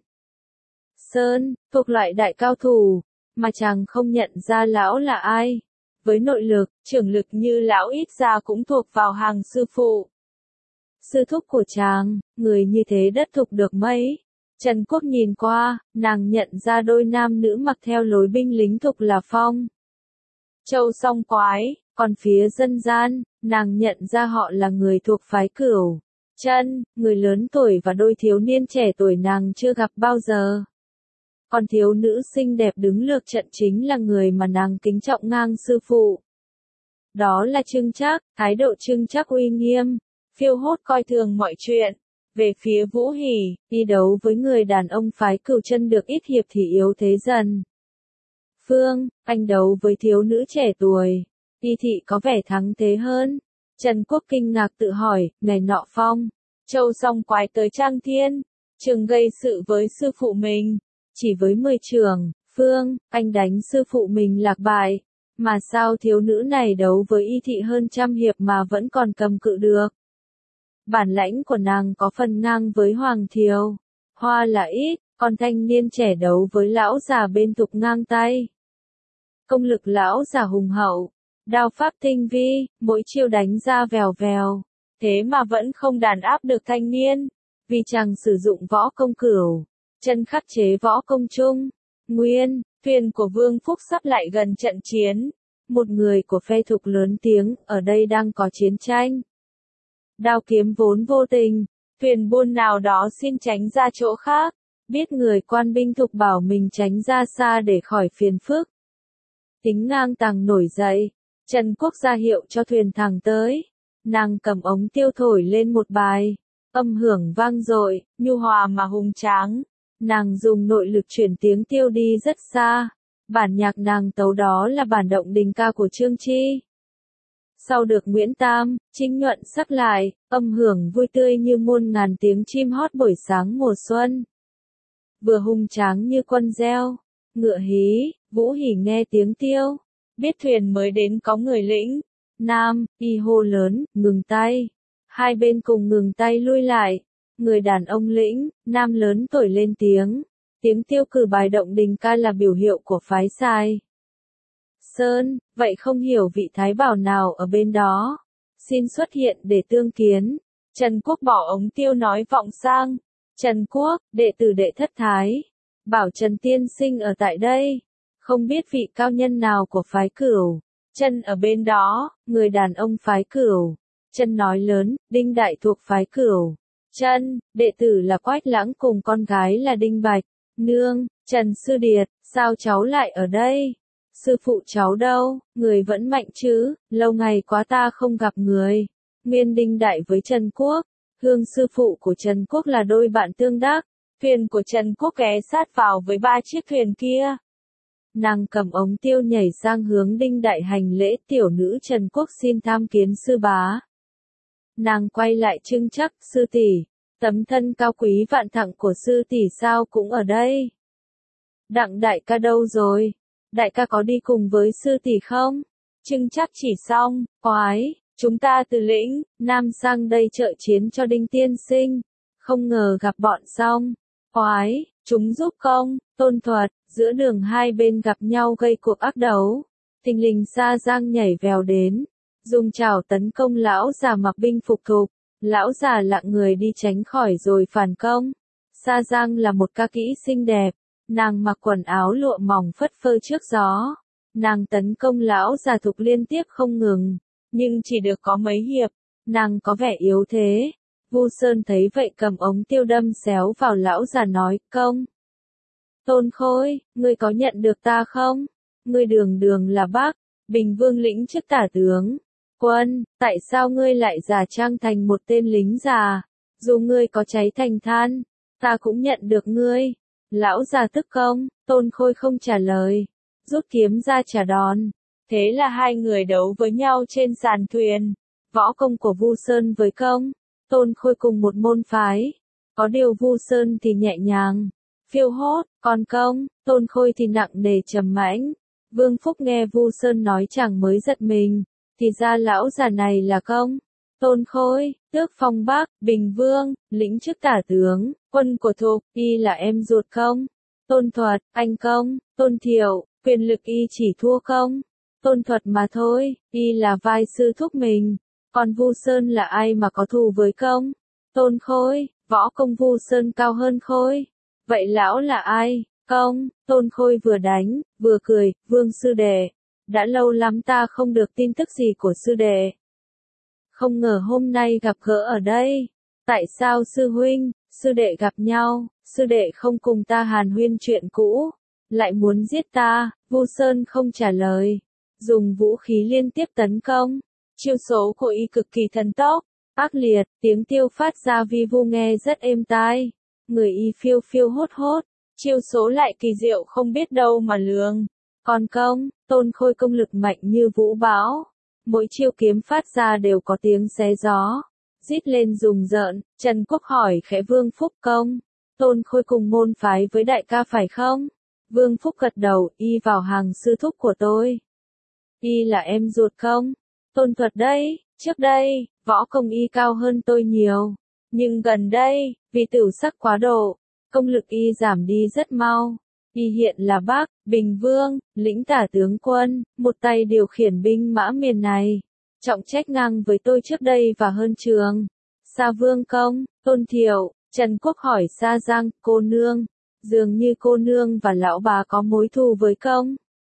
Sơn, thuộc loại đại cao thủ, mà chàng không nhận ra lão là ai. Với nội lực, trưởng lực như lão ít ra cũng thuộc vào hàng sư phụ. Sư thúc của chàng, người như thế đất thục được mấy. Trần Quốc nhìn qua, nàng nhận ra đôi nam nữ mặc theo lối binh lính thục là Phong Châu Song Quái, còn phía dân gian, nàng nhận ra họ là người thuộc phái Cửu Chân, người lớn tuổi và đôi thiếu niên trẻ tuổi nàng chưa gặp bao giờ. Còn thiếu nữ xinh đẹp đứng lược trận chính là người mà nàng kính trọng ngang sư phụ. Đó là Trương Trác, thái độ Trương Trác uy nghiêm, phiêu hốt coi thường mọi chuyện. Về phía Vũ Hỉ, đi đấu với người đàn ông phái Cửu Chân được ít hiệp thì yếu thế dần. Phương, anh đấu với thiếu nữ trẻ tuổi, Y thị có vẻ thắng thế hơn. Trần Quốc kinh ngạc tự hỏi, ngày nọ Phong Châu Song Quái tới Trang Thiên, trường gây sự với sư phụ mình, chỉ với mười trường, Phương, anh đánh sư phụ mình lạc bại, mà sao thiếu nữ này đấu với Y thị hơn trăm hiệp mà vẫn còn cầm cự được. Bản lãnh của nàng có phần ngang với Hoàng Thiều. Hoa là ít, còn thanh niên trẻ đấu với lão già bên thục ngang tay. Công lực lão già hùng hậu, đao pháp tinh vi, mỗi chiêu đánh ra vèo vèo. Thế mà vẫn không đàn áp được thanh niên, vì chàng sử dụng võ công Cửu Chân khắc chế võ công Trung Nguyên. Thuyền của Vương Phúc sắp lại gần trận chiến. Một người của phe thục lớn tiếng, ở đây đang có chiến tranh. Đao kiếm vốn vô tình, thuyền buôn nào đó xin tránh ra chỗ khác, biết người quan binh thục bảo mình tránh ra xa để khỏi phiền phức. Tính ngang tàng nổi dậy, Trần Quốc ra hiệu cho thuyền thẳng tới, nàng cầm ống tiêu thổi lên một bài, âm hưởng vang dội, nhu hòa mà hùng tráng, nàng dùng nội lực chuyển tiếng tiêu đi rất xa, bản nhạc nàng tấu đó là bản động đình ca của Trương Chi. Sau được Nguyễn Tam, Trinh Nhuận sắc lại, âm hưởng vui tươi như muôn ngàn tiếng chim hót buổi sáng mùa xuân. Vừa hùng tráng như quân reo, ngựa hí, Vũ Hỉ nghe tiếng tiêu, biết thuyền mới đến có người lĩnh. Nam, y hô lớn, ngừng tay. Hai bên cùng ngừng tay lui lại. Người đàn ông lĩnh, nam lớn tuổi lên tiếng. Tiếng tiêu cử bài động đình ca là biểu hiệu của phái Sai Sơn, vậy không hiểu vị thái bảo nào ở bên đó. Xin xuất hiện để tương kiến. Trần Quốc bỏ ống tiêu nói vọng sang. Trần Quốc, đệ tử đệ thất thái. Bảo Trần Tiên Sinh ở tại đây. Không biết vị cao nhân nào của phái Cửu Chân ở bên đó, người đàn ông phái Cửu. Chân nói lớn, Đinh Đại thuộc phái Cửu. Chân, đệ tử là Quách Lãng cùng con gái là Đinh Bạch. Nương, Trần Sư Điệt, sao cháu lại ở đây? Sư phụ cháu đâu, người vẫn mạnh chứ, lâu ngày quá ta không gặp người. Nguyên Đinh Đại với Trần Quốc, Hương sư phụ của Trần Quốc là đôi bạn tương đắc. Thuyền của Trần Quốc ghé sát vào với ba chiếc thuyền kia. Nàng cầm ống tiêu nhảy sang hướng Đinh Đại hành lễ, tiểu nữ Trần Quốc xin tham kiến sư bá. Nàng quay lại trưng chắc, sư tỷ, tấm thân cao quý vạn thặng của sư tỷ sao cũng ở đây. Đặng đại ca đâu rồi? Đại ca có đi cùng với sư tỷ không? Trưng chắc chỉ xong, oái, chúng ta từ lĩnh Nam sang đây trợ chiến cho Đinh tiên sinh. Không ngờ gặp bọn xong. Oái, chúng giúp công, Tôn Thuật, giữa đường hai bên gặp nhau gây cuộc ác đấu. Thình lình Sa Giang nhảy vèo đến, dùng chảo tấn công lão già mặc binh phục thục. Lão già lặng người đi tránh khỏi rồi phản công. Sa Giang là một ca kỹ xinh đẹp, nàng mặc quần áo lụa mỏng phất phơ trước gió. Nàng tấn công lão già thục liên tiếp không ngừng, nhưng chỉ được có mấy hiệp, nàng có vẻ yếu thế. Vu Sơn thấy vậy cầm ống tiêu đâm xéo vào lão già nói, công. Tôn Khôi, ngươi có nhận được ta không? Ngươi đường đường là Bắc, Bình Vương lĩnh chức tả tướng. Quân, tại sao ngươi lại giả trang thành một tên lính già? Dù ngươi có cháy thành than, ta cũng nhận được ngươi. Lão già tức công, Tôn Khôi không trả lời, rút kiếm ra trả đòn. Thế là hai người đấu với nhau trên sàn thuyền. Võ công của Vu Sơn với công, Tôn Khôi cùng một môn phái. Có điều Vu Sơn thì nhẹ nhàng, phiêu hốt, còn công, Tôn Khôi thì nặng nề trầm mãnh. Vương Phúc nghe Vu Sơn nói chẳng mới giật mình, thì ra lão già này là công. Tôn Khôi, tước phong Bắc, Bình Vương, lĩnh chức tả tướng, quân của Thục, y là em ruột công. Tôn Thuật, anh công, Tôn Thiệu, quyền lực y chỉ thua công. Tôn Thuật mà thôi, y là vai sư thúc mình. Còn Vu Sơn là ai mà có thù với công? Tôn Khôi, võ công Vu Sơn cao hơn Khôi. Vậy lão là ai? Công, Tôn Khôi vừa đánh, vừa cười, Vương sư đệ. Đã lâu lắm ta không được tin tức gì của sư đệ. Không ngờ hôm nay gặp gỡ ở đây. Tại sao sư huynh, sư đệ gặp nhau, sư đệ không cùng ta hàn huyên chuyện cũ, lại muốn giết ta? Vu Sơn không trả lời, dùng vũ khí liên tiếp tấn công. Chiêu số của y cực kỳ thần tốc, ác liệt, tiếng tiêu phát ra vi vu nghe rất êm tai. Người y phiêu phiêu hốt hốt, chiêu số lại kỳ diệu không biết đâu mà lường. Còn công, Tôn Khôi công lực mạnh như vũ bão. Mỗi chiêu kiếm phát ra đều có tiếng xé gió. Rít lên rùng rợn, Trần Quốc hỏi khẽ Vương Phúc công. Tôn Khôi cùng môn phái với đại ca phải không? Vương Phúc gật đầu, y vào hàng sư thúc của tôi. Y là em ruột không? Tôn Thuật đây, trước đây, võ công y cao hơn tôi nhiều. Nhưng gần đây, vì tửu sắc quá độ, công lực y giảm đi rất mau. Y hiện là Bắc, Bình Vương, lĩnh tả tướng quân, một tay điều khiển binh mã miền này. Trọng trách ngang với tôi trước đây và hơn trường. Sa Vương công, Tôn Thiệu, Trần Quốc hỏi Sa Giang, cô nương. Dường như cô nương và lão bà có mối thù với công.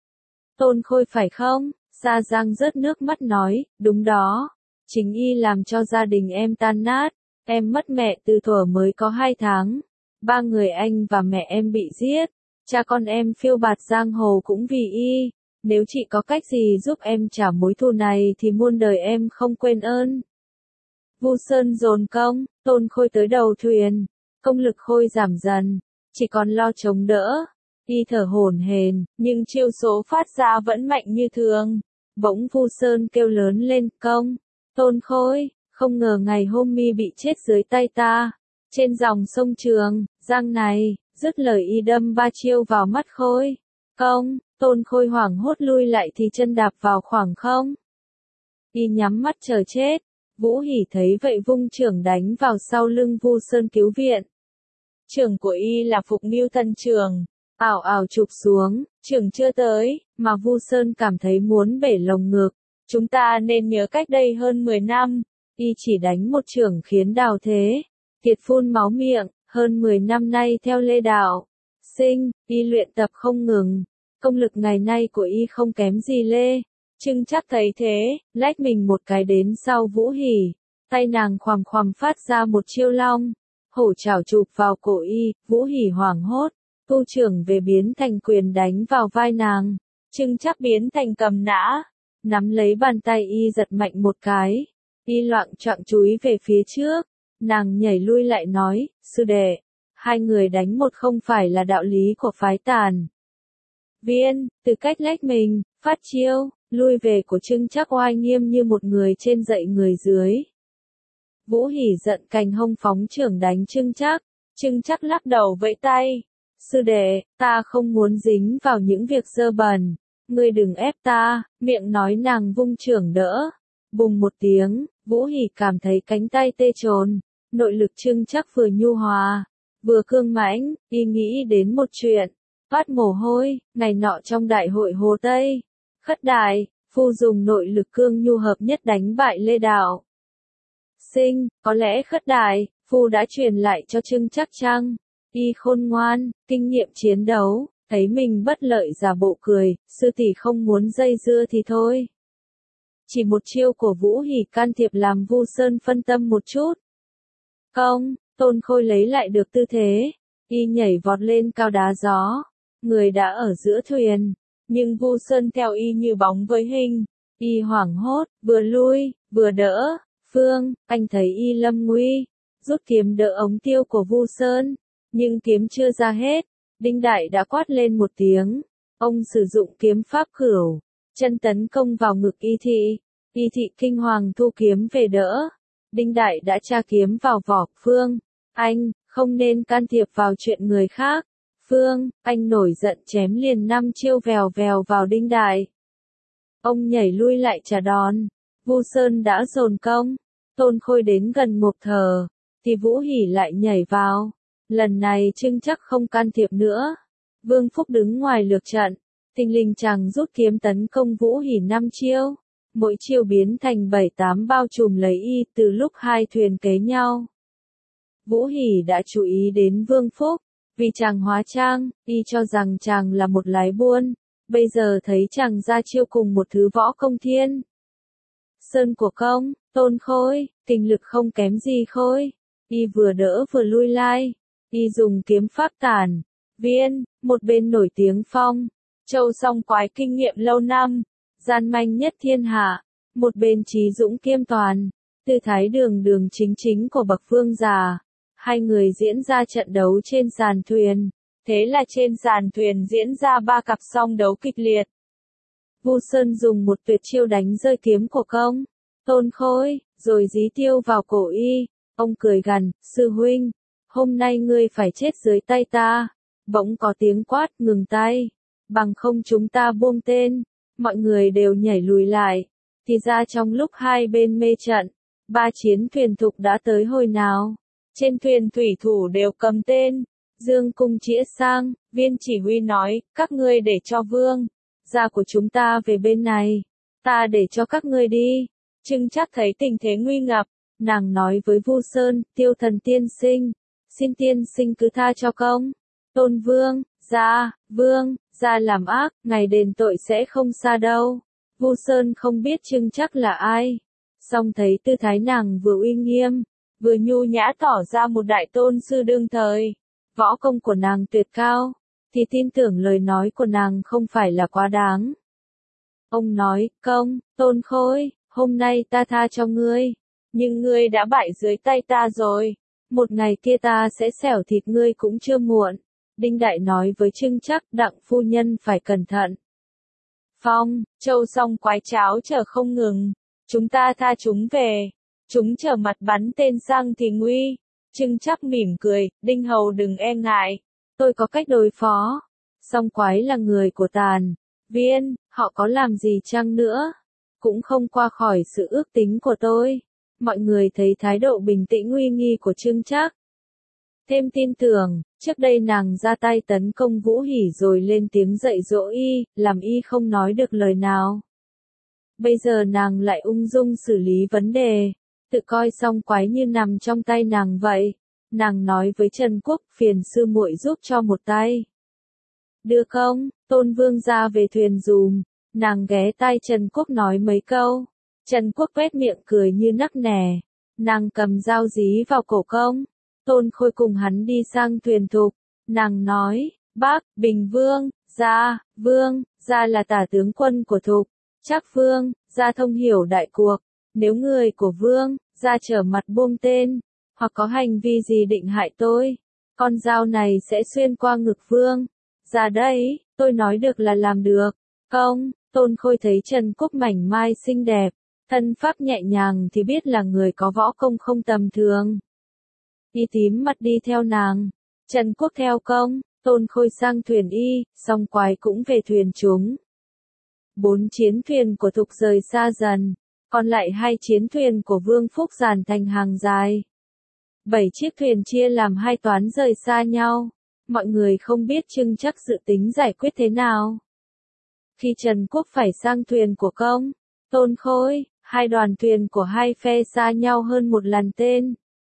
Tôn Khôi phải không? Sa Giang rớt nước mắt nói, đúng đó. Chính y làm cho gia đình em tan nát. Em mất mẹ từ thuở mới có hai tháng. Ba người anh và mẹ em bị giết. Cha con em phiêu bạt giang hồ cũng vì y. Nếu chị có cách gì giúp em trả mối thù này thì muôn đời em không quên ơn. Vu Sơn dồn công, Tôn Khôi tới đầu thuyền. Công lực Khôi giảm dần, chỉ còn lo chống đỡ. Y thở hổn hển, nhưng chiêu số phát ra vẫn mạnh như thường. Bỗng Vu Sơn kêu lớn lên, công. Tôn Khôi, không ngờ ngày hôm mi bị chết dưới tay ta. Trên dòng sông Trường, Giang này, dứt lời y đâm ba chiêu vào mắt Khôi. Công, Tôn Khôi hoảng hốt lui lại thì chân đạp vào khoảng không. Y nhắm mắt chờ chết. Vũ Hỉ thấy vậy vung chưởng đánh vào sau lưng Vu Sơn cứu viện. Chưởng của y là Phục Mưu Thần Chưởng, ảo ảo chụp xuống, chưởng chưa tới, mà Vu Sơn cảm thấy muốn bể lồng ngực. Chúng ta nên nhớ cách đây hơn mười năm, y chỉ đánh một chưởng khiến đào thế, kiệt phun máu miệng. Hơn mười năm nay theo Lê Đạo Sinh, y luyện tập không ngừng. Công lực ngày nay của y không kém gì Lê Trưng Trắc thấy thế, lách mình một cái đến sau Vũ Hỉ, tay nàng khoằm khoằm phát ra một chiêu long, hổ chảo chụp vào cổ y, Vũ Hỉ hoảng hốt, tu trưởng về biến thành quyền đánh vào vai nàng, Trưng Trắc biến thành cầm nã, nắm lấy bàn tay y giật mạnh một cái, y loạng choạng chúi về phía trước, nàng nhảy lui lại nói, sư đệ, hai người đánh một không phải là đạo lý của phái Tàn. Viên, từ cách lách mình, phát chiêu, lui về của Trưng Trắc oai nghiêm như một người trên dạy người dưới. Vũ Hỉ giận cành hông phóng trưởng đánh Trưng Trắc, Trưng Trắc lắc đầu vẫy tay. Sư đệ, ta không muốn dính vào những việc dơ bẩn, ngươi đừng ép ta, miệng nói nàng vung trưởng đỡ. Bùng một tiếng, Vũ Hỉ cảm thấy cánh tay tê trồn, nội lực Trưng Trắc vừa nhu hòa, vừa cương mãnh, y nghĩ đến một chuyện, toát mồ hôi, ngày nọ trong đại hội Hồ Tây, Khất Đài, phu dùng nội lực cương nhu hợp nhất đánh bại Lê Đạo Sinh, có lẽ Khất Đài, phu đã truyền lại cho Trưng Trắc chăng? Y khôn ngoan, kinh nghiệm chiến đấu, thấy mình bất lợi giả bộ cười, sư tỷ không muốn dây dưa thì thôi. Chỉ một chiêu của Vũ Hỉ can thiệp làm Vu Sơn phân tâm một chút. Công, Tôn Khôi lấy lại được tư thế, y nhảy vọt lên cao đá gió, người đã ở giữa thuyền, nhưng Vu Sơn theo y như bóng với hình, y hoảng hốt, vừa lui, vừa đỡ, Phương, anh thấy y lâm nguy, rút kiếm đỡ ống tiêu của Vu Sơn, nhưng kiếm chưa ra hết, Đinh Đại đã quát lên một tiếng, ông sử dụng kiếm pháp cửu, chân tấn công vào ngực y thị, y thị kinh hoàng thu kiếm về đỡ, Đinh Đại đã tra kiếm vào vỏ, Phương, anh, không nên can thiệp vào chuyện người khác, Phương, anh nổi giận chém liền năm chiêu vèo vèo vào Đinh Đại. Ông nhảy lui lại trả đòn, Vu Sơn đã dồn công, Tôn Khôi đến gần ngộp thở, thì Vũ Hỉ lại nhảy vào, lần này Trưng Trắc không can thiệp nữa, Vương Phúc đứng ngoài lược trận, thình lình chàng rút kiếm tấn công Vũ Hỉ năm chiêu, mỗi chiêu biến thành bảy tám bao trùm lấy y từ lúc hai thuyền kế nhau. Vũ Hỉ đã chú ý đến Vương Phúc, vì chàng hóa trang, y cho rằng chàng là một lái buôn, bây giờ thấy chàng ra chiêu cùng một thứ võ công thiên. Sơn của công, Tôn Khôi, kinh lực không kém gì Khôi, y vừa đỡ vừa lui lai, y dùng kiếm pháp Tản, Viên, một bên nổi tiếng phong, Châu Song Quái kinh nghiệm lâu năm, gian manh nhất thiên hạ, một bên trí dũng kiêm toàn, tư thái đường đường chính chính của bậc vương già. Hai người diễn ra trận đấu trên sàn thuyền, thế là trên sàn thuyền diễn ra ba cặp song đấu kịch liệt. Vu Sơn dùng một tuyệt chiêu đánh rơi kiếm của công, Tôn Khôi, rồi dí tiêu vào cổ y, ông cười gằn, sư huynh, hôm nay ngươi phải chết dưới tay ta, bỗng có tiếng quát, ngừng tay, bằng không chúng ta buông tên, mọi người đều nhảy lùi lại, thì ra trong lúc hai bên mê trận, ba chiến thuyền thục đã tới hồi nào. Trên thuyền thủy thủ đều cầm tên, dương cung chĩa sang, viên chỉ huy nói, các ngươi để cho vương, gia của chúng ta về bên này, ta để cho các ngươi đi. Trưng Trắc thấy tình thế nguy ngập, nàng nói với Vu Sơn, Tiêu Thần tiên sinh, xin tiên sinh cứ tha cho công. Tôn vương, gia, vương, gia làm ác, ngày đền tội sẽ không xa đâu. Vu Sơn không biết Trưng Trắc là ai, song thấy tư thái nàng vừa uy nghiêm, vừa nhu nhã tỏ ra một đại tôn sư đương thời, võ công của nàng tuyệt cao, thì tin tưởng lời nói của nàng không phải là quá đáng. Ông nói, công, Tôn Khôi, hôm nay ta tha cho ngươi, nhưng ngươi đã bại dưới tay ta rồi, một ngày kia ta sẽ xẻo thịt ngươi cũng chưa muộn. Đinh Đại nói với Trưng Trắc, Đặng phu nhân phải cẩn thận. Phong, Châu Song Quái cháo chờ không ngừng, chúng ta tha chúng về. Chúng trở mặt bắn tên sang thì nguy. Trưng Trắc mỉm cười, Đinh Hầu đừng e ngại, tôi có cách đối phó. Song Quái là người của Tàn, Viên, họ có làm gì chăng nữa, cũng không qua khỏi sự ước tính của tôi. Mọi người thấy thái độ bình tĩnh uy nghi của Trưng Trắc, thêm tin tưởng, trước đây nàng ra tay tấn công Vũ Hỉ rồi lên tiếng dạy dỗ y, làm y không nói được lời nào. Bây giờ nàng lại ung dung xử lý vấn đề, tự coi Song Quái như nằm trong tay nàng vậy. Nàng nói với Trần Quốc, phiền sư muội giúp cho một tay. Đưa không, Tôn vương ra về thuyền dùm. Nàng ghé tai Trần Quốc nói mấy câu. Trần Quốc quét miệng cười như nắc nẻ. Nàng cầm dao dí vào cổ công. Tôn Khôi cùng hắn đi sang thuyền thục. Nàng nói, bác, Bình Vương, gia, Vương, gia là tả tướng quân của thục. Chắc Vương, gia thông hiểu đại cuộc. Nếu người của Vương, gia trở mặt buông tên, hoặc có hành vi gì định hại tôi, con dao này sẽ xuyên qua ngực Vương. Ra đây, tôi nói được là làm được. Công, Tôn Khôi thấy Trần Quốc mảnh mai xinh đẹp, thân pháp nhẹ nhàng thì biết là người có võ công không tầm thường. Y tím mặt đi theo nàng. Trần Quốc theo công, Tôn Khôi sang thuyền y, song quái cũng về thuyền chúng. Bốn chiến thuyền của thục rời xa dần, còn lại hai chiến thuyền của Vương Phúc dàn thành hàng dài. Bảy chiếc thuyền chia làm hai toán rời xa nhau. Mọi người không biết Trưng Trắc dự tính giải quyết thế nào. Khi Trần Quốc phải sang thuyền của công, Tôn Khôi, hai đoàn thuyền của hai phe xa nhau hơn một lần tên.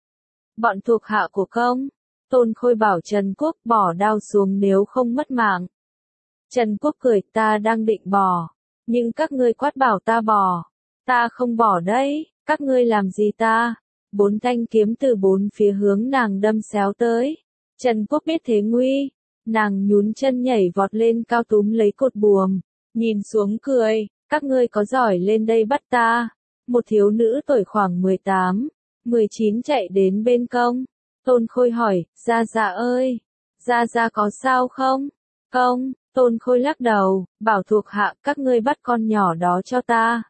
Bọn thuộc hạ của công, Tôn Khôi bảo Trần Quốc bỏ đao xuống nếu không mất mạng. Trần Quốc cười, ta đang định bỏ, nhưng các ngươi quát bảo ta bỏ. Ta không bỏ đấy, các ngươi làm gì ta? Bốn thanh kiếm từ bốn phía hướng nàng đâm xéo tới. Trần Quốc biết thế nguy, nàng nhún chân nhảy vọt lên cao túm lấy cột buồm, nhìn xuống cười, các ngươi có giỏi lên đây bắt ta. Một thiếu nữ tuổi khoảng mười tám, mười chín chạy đến bên công. Tôn Khôi hỏi, Gia Gia ơi, Gia Gia có sao không? Công, Tôn Khôi lắc đầu, bảo thuộc hạ các ngươi bắt con nhỏ đó cho ta.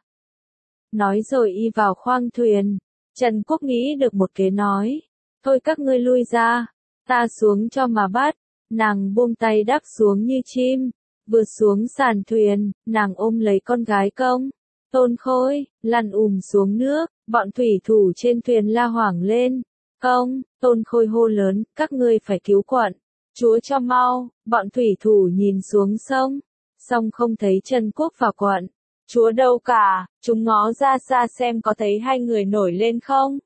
Nói rồi y vào khoang thuyền. Trần Quốc nghĩ được một kế nói, thôi các ngươi lui ra, ta xuống cho mà bắt. Nàng buông tay đáp xuống như chim, vừa xuống sàn thuyền, nàng ôm lấy con gái công. Tôn Khôi, lăn ùm xuống nước, bọn thủy thủ trên thuyền la hoảng lên. Công, Tôn Khôi hô lớn, các ngươi phải cứu quận, chúa cho mau. Bọn thủy thủ nhìn xuống sông, song không thấy Trần Quốc vào quận. Chúa đâu cả, chúng ngó ra xa xem có thấy hai người nổi lên không.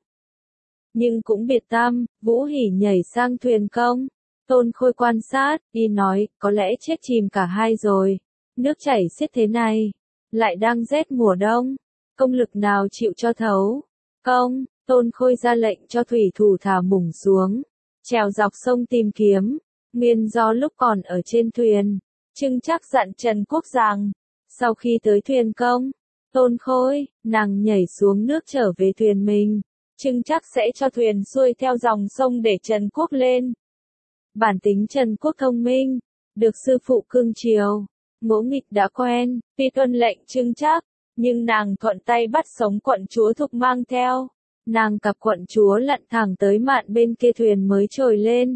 Nhưng cũng biệt tâm, Vũ Hỉ nhảy sang thuyền công. Tôn Khôi quan sát, y nói, có lẽ chết chìm cả hai rồi. Nước chảy xiết thế này, lại đang rét mùa đông, công lực nào chịu cho thấu. Công, Tôn Khôi ra lệnh cho thủy thủ thả mủng xuống, trèo dọc sông tìm kiếm. Nguyên do lúc còn ở trên thuyền, Trưng Trắc dặn Trần Quốc rằng, sau khi tới thuyền công, Tôn Khôi, nàng nhảy xuống nước trở về thuyền mình. Trưng Trắc sẽ cho thuyền xuôi theo dòng sông để Trần Quốc lên. Bản tính Trần Quốc thông minh, được sư phụ cưng chiều, ngỗ nghịch đã quen, tuy tuân lệnh Trưng Trắc, nhưng nàng thuận tay bắt sống quận chúa Thục mang theo. Nàng cặp quận chúa lặn thẳng tới mạn bên kia thuyền mới trồi lên.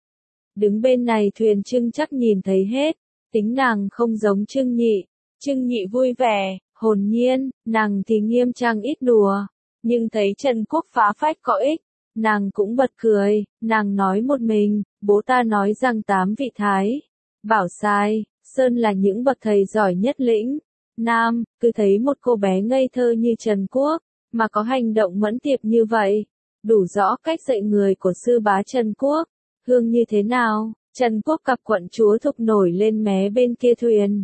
Đứng bên này thuyền Trưng Trắc nhìn thấy hết, tính nàng không giống Trưng Nhị. Trưng Nhị vui vẻ, hồn nhiên, nàng thì nghiêm trang ít đùa, nhưng thấy Trần Quốc phá phách có ích, nàng cũng bật cười. Nàng nói một mình, bố ta nói rằng tám vị thái, Bảo Sai, Sơn là những bậc thầy giỏi nhất lĩnh Nam, cứ thấy một cô bé ngây thơ như Trần Quốc, mà có hành động mẫn tiệp như vậy, đủ rõ cách dạy người của sư bá Trần Quốc. Hương như thế nào? Trần Quốc cặp quận chúa Thục nổi lên mé bên kia thuyền.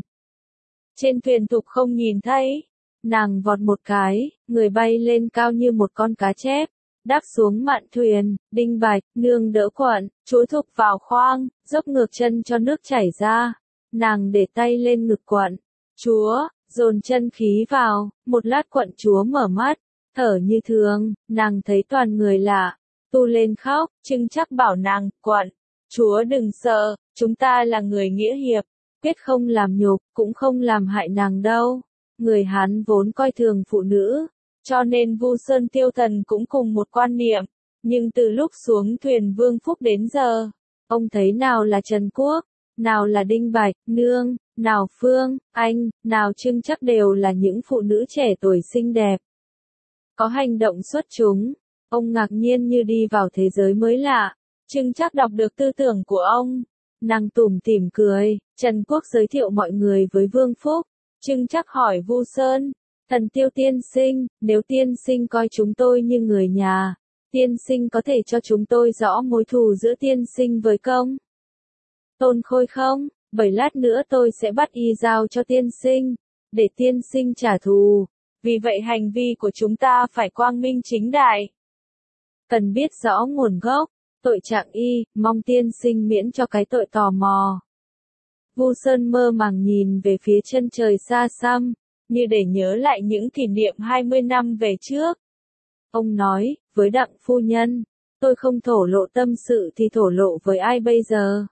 Trên thuyền Thục không nhìn thấy, nàng vọt một cái, người bay lên cao như một con cá chép, đáp xuống mạn thuyền. Đinh Bạch, nương đỡ quận chúa Thục vào khoang, dốc ngược chân cho nước chảy ra. Nàng để tay lên ngực quận chúa, dồn chân khí vào. Một lát quận chúa mở mắt, thở như thường. Nàng thấy toàn người lạ, tu lên khóc. Trưng Trắc bảo nàng, quận chúa đừng sợ, chúng ta là người nghĩa hiệp, quyết không làm nhục, cũng không làm hại nàng đâu. Người Hán vốn coi thường phụ nữ, cho nên Vu Sơn Tiêu Thần cũng cùng một quan niệm. Nhưng từ lúc xuống thuyền Vương Phúc đến giờ, ông thấy nào là Trần Quốc, nào là Đinh Bạch, nương, nào Phương, Anh, nào Trưng Trắc đều là những phụ nữ trẻ tuổi xinh đẹp, có hành động xuất chúng. Ông ngạc nhiên như đi vào thế giới mới lạ. Trưng Trắc đọc được tư tưởng của ông, nàng tủm tỉm cười. Trần Quốc giới thiệu mọi người với Vương Phúc. Trưng Trắc hỏi Vu Sơn, Thần Tiêu tiên sinh, nếu tiên sinh coi chúng tôi như người nhà, tiên sinh có thể cho chúng tôi rõ mối thù giữa tiên sinh với công Tôn Khôi không? Bởi lát nữa tôi sẽ bắt y giao cho tiên sinh. để tiên sinh trả thù. Vì vậy hành vi của chúng ta phải quang minh chính đại. Cần biết rõ nguồn gốc, tội trạng y, mong tiên sinh miễn cho cái tội tò mò. Vu Sơn mơ màng nhìn về phía chân trời xa xăm, như để nhớ lại những kỷ niệm hai mươi năm về trước. Ông nói, với Đặng phu nhân, tôi không thổ lộ tâm sự thì thổ lộ với ai bây giờ?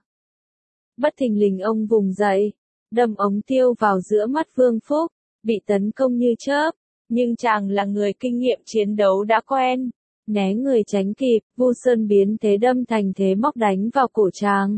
Bất thình lình ông vùng dậy, đâm ống tiêu vào giữa mắt Vương Phúc, bị tấn công như chớp, nhưng chàng là người kinh nghiệm chiến đấu đã quen, né người tránh kịp, Vu Sơn biến thế đâm thành thế móc đánh vào cổ chàng.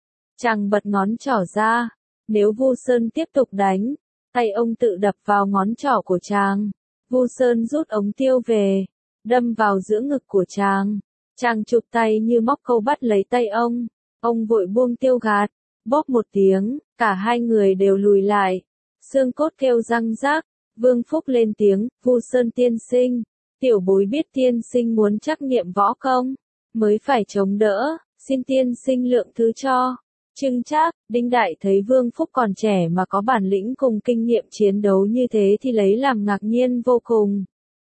Chàng bật ngón trỏ ra, nếu Vu Sơn tiếp tục đánh, tay ông tự đập vào ngón trỏ của chàng. Vu Sơn rút ống tiêu về, đâm vào giữa ngực của chàng. Chàng chụp tay như móc câu bắt lấy tay ông, ông vội buông tiêu gạt, bóp một tiếng, cả hai người đều lùi lại. Xương cốt kêu răng rác, Vương Phúc lên tiếng, Vu Sơn tiên sinh, tiểu bối biết tiên sinh muốn trắc nghiệm võ công, mới phải chống đỡ, xin tiên sinh lượng thứ cho. Trưng Trác, Đinh Đại thấy Vương Phúc còn trẻ mà có bản lĩnh cùng kinh nghiệm chiến đấu như thế thì lấy làm ngạc nhiên vô cùng.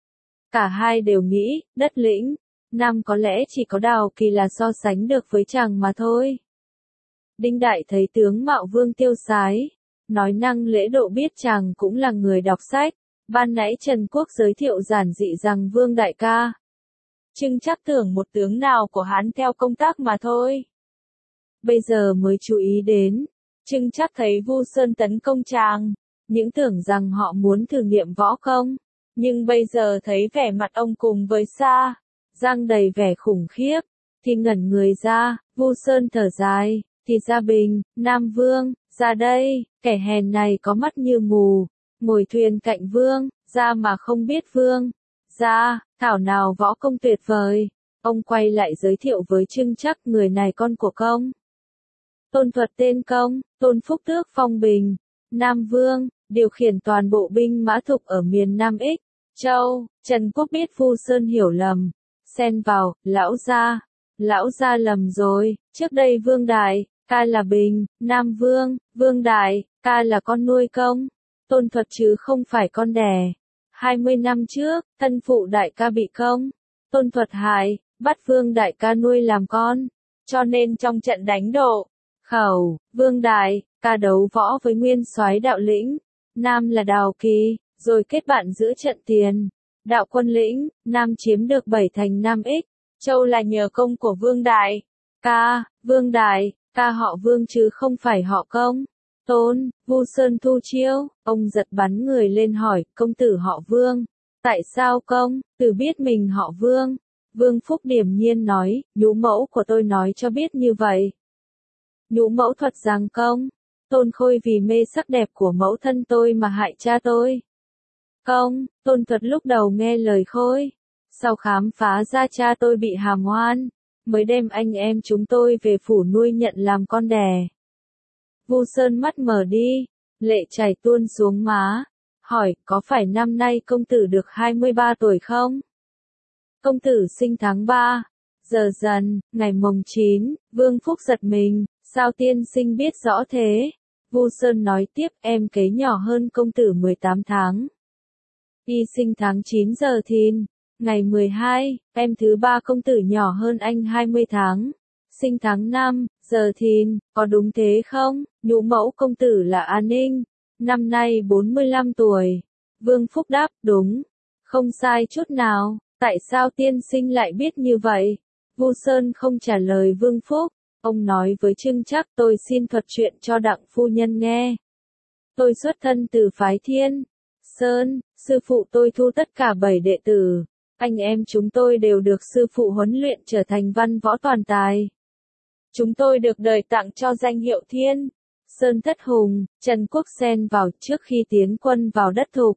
Cả hai đều nghĩ, đất lĩnh, Nam có lẽ chỉ có Đào Kỳ là so sánh được với chàng mà thôi. Đinh Đại thấy tướng mạo Vương tiêu sái, nói năng lễ độ biết chàng cũng là người đọc sách, ban nãy Trần Quốc giới thiệu giản dị rằng Vương đại ca. Trưng Trác tưởng một tướng nào của hắn theo công tác mà thôi. Bây giờ mới chú ý đến, Trưng Trác thấy Vu Sơn tấn công chàng, những tưởng rằng họ muốn thử nghiệm võ công, nhưng bây giờ thấy vẻ mặt ông cùng với Sa, Giang đầy vẻ khủng khiếp, thì ngẩn người ra, Vu Sơn thở dài, thì ra Bình, Nam Vương, ra đây, kẻ hèn này có mắt như mù, ngồi thuyền cạnh Vương, ra mà không biết Vương, ra, thảo nào võ công tuyệt vời. Ông quay lại giới thiệu với Trưng Trác người này con của công. Tôn Thuật tên công, Tôn Phúc tước phong Bình, Nam Vương, điều khiển toàn bộ binh mã thục ở miền Nam Ích, Châu. Trần Quốc biết Vu Sơn hiểu lầm, xen vào, lão gia, lão gia lầm rồi, trước đây Vương Đại, ca là Bình, Nam Vương, Vương Đại, ca là con nuôi công, Tôn Thuật chứ không phải con đẻ. hai mươi năm trước, thân phụ đại ca bị công, Tôn Thuật hại, bắt Vương Đại ca nuôi làm con, cho nên trong trận đánh độ khẩu, Vương Đại ca đấu võ với nguyên soái Đạo Lĩnh, Nam là Đào Kỳ, rồi kết bạn giữa trận tiền, Đạo Quân Lĩnh, Nam chiếm được bảy thành Nam Ích, Châu là nhờ công của Vương Đại ca, Vương Đại ca họ Vương chứ không phải họ Công. Tôn, Vu Sơn thu chiêu, ông giật bắn người lên hỏi, công tử họ Vương, tại sao công, tử biết mình họ Vương? Vương Phúc điềm nhiên nói, nhũ mẫu của tôi nói cho biết như vậy. Nhũ mẫu thuật rằng công, Tôn Khôi vì mê sắc đẹp của mẫu thân tôi mà hại cha tôi. Công, Tôn Thuật lúc đầu nghe lời Khôi, sau khám phá ra cha tôi bị hàm oan, mới đem anh em chúng tôi về phủ nuôi nhận làm con đẻ. Vu Sơn mắt mở đi, lệ chảy tuôn xuống má, hỏi, có phải năm nay công tử được hai mươi ba tuổi không? Công tử sinh tháng ba, giờ dần, ngày mồng chín, Vương Phúc giật mình, sao tiên sinh biết rõ thế? Vu Sơn nói tiếp, em kế nhỏ hơn công tử mười tám tháng. Y sinh tháng chín giờ thìn, ngày mười hai, em thứ ba công tử nhỏ hơn anh hai mươi tháng. Sinh tháng năm, giờ thìn, có đúng thế không? Nhũ mẫu công tử là An Ninh, năm nay bốn mươi lăm tuổi. Vương Phúc đáp, đúng, không sai chút nào, tại sao tiên sinh lại biết như vậy? Vu Sơn không trả lời Vương Phúc, ông nói với Trưng Trác, tôi xin thuật chuyện cho Đặng phu nhân nghe. Tôi xuất thân từ phái Thiên Sơn, sư phụ tôi thu tất cả bảy đệ tử, anh em chúng tôi đều được sư phụ huấn luyện trở thành văn võ toàn tài. Chúng tôi được đời tặng cho danh hiệu Thiên Sơn Thất Hùng. Trần Quốc xen vào trước khi tiến quân vào đất Thục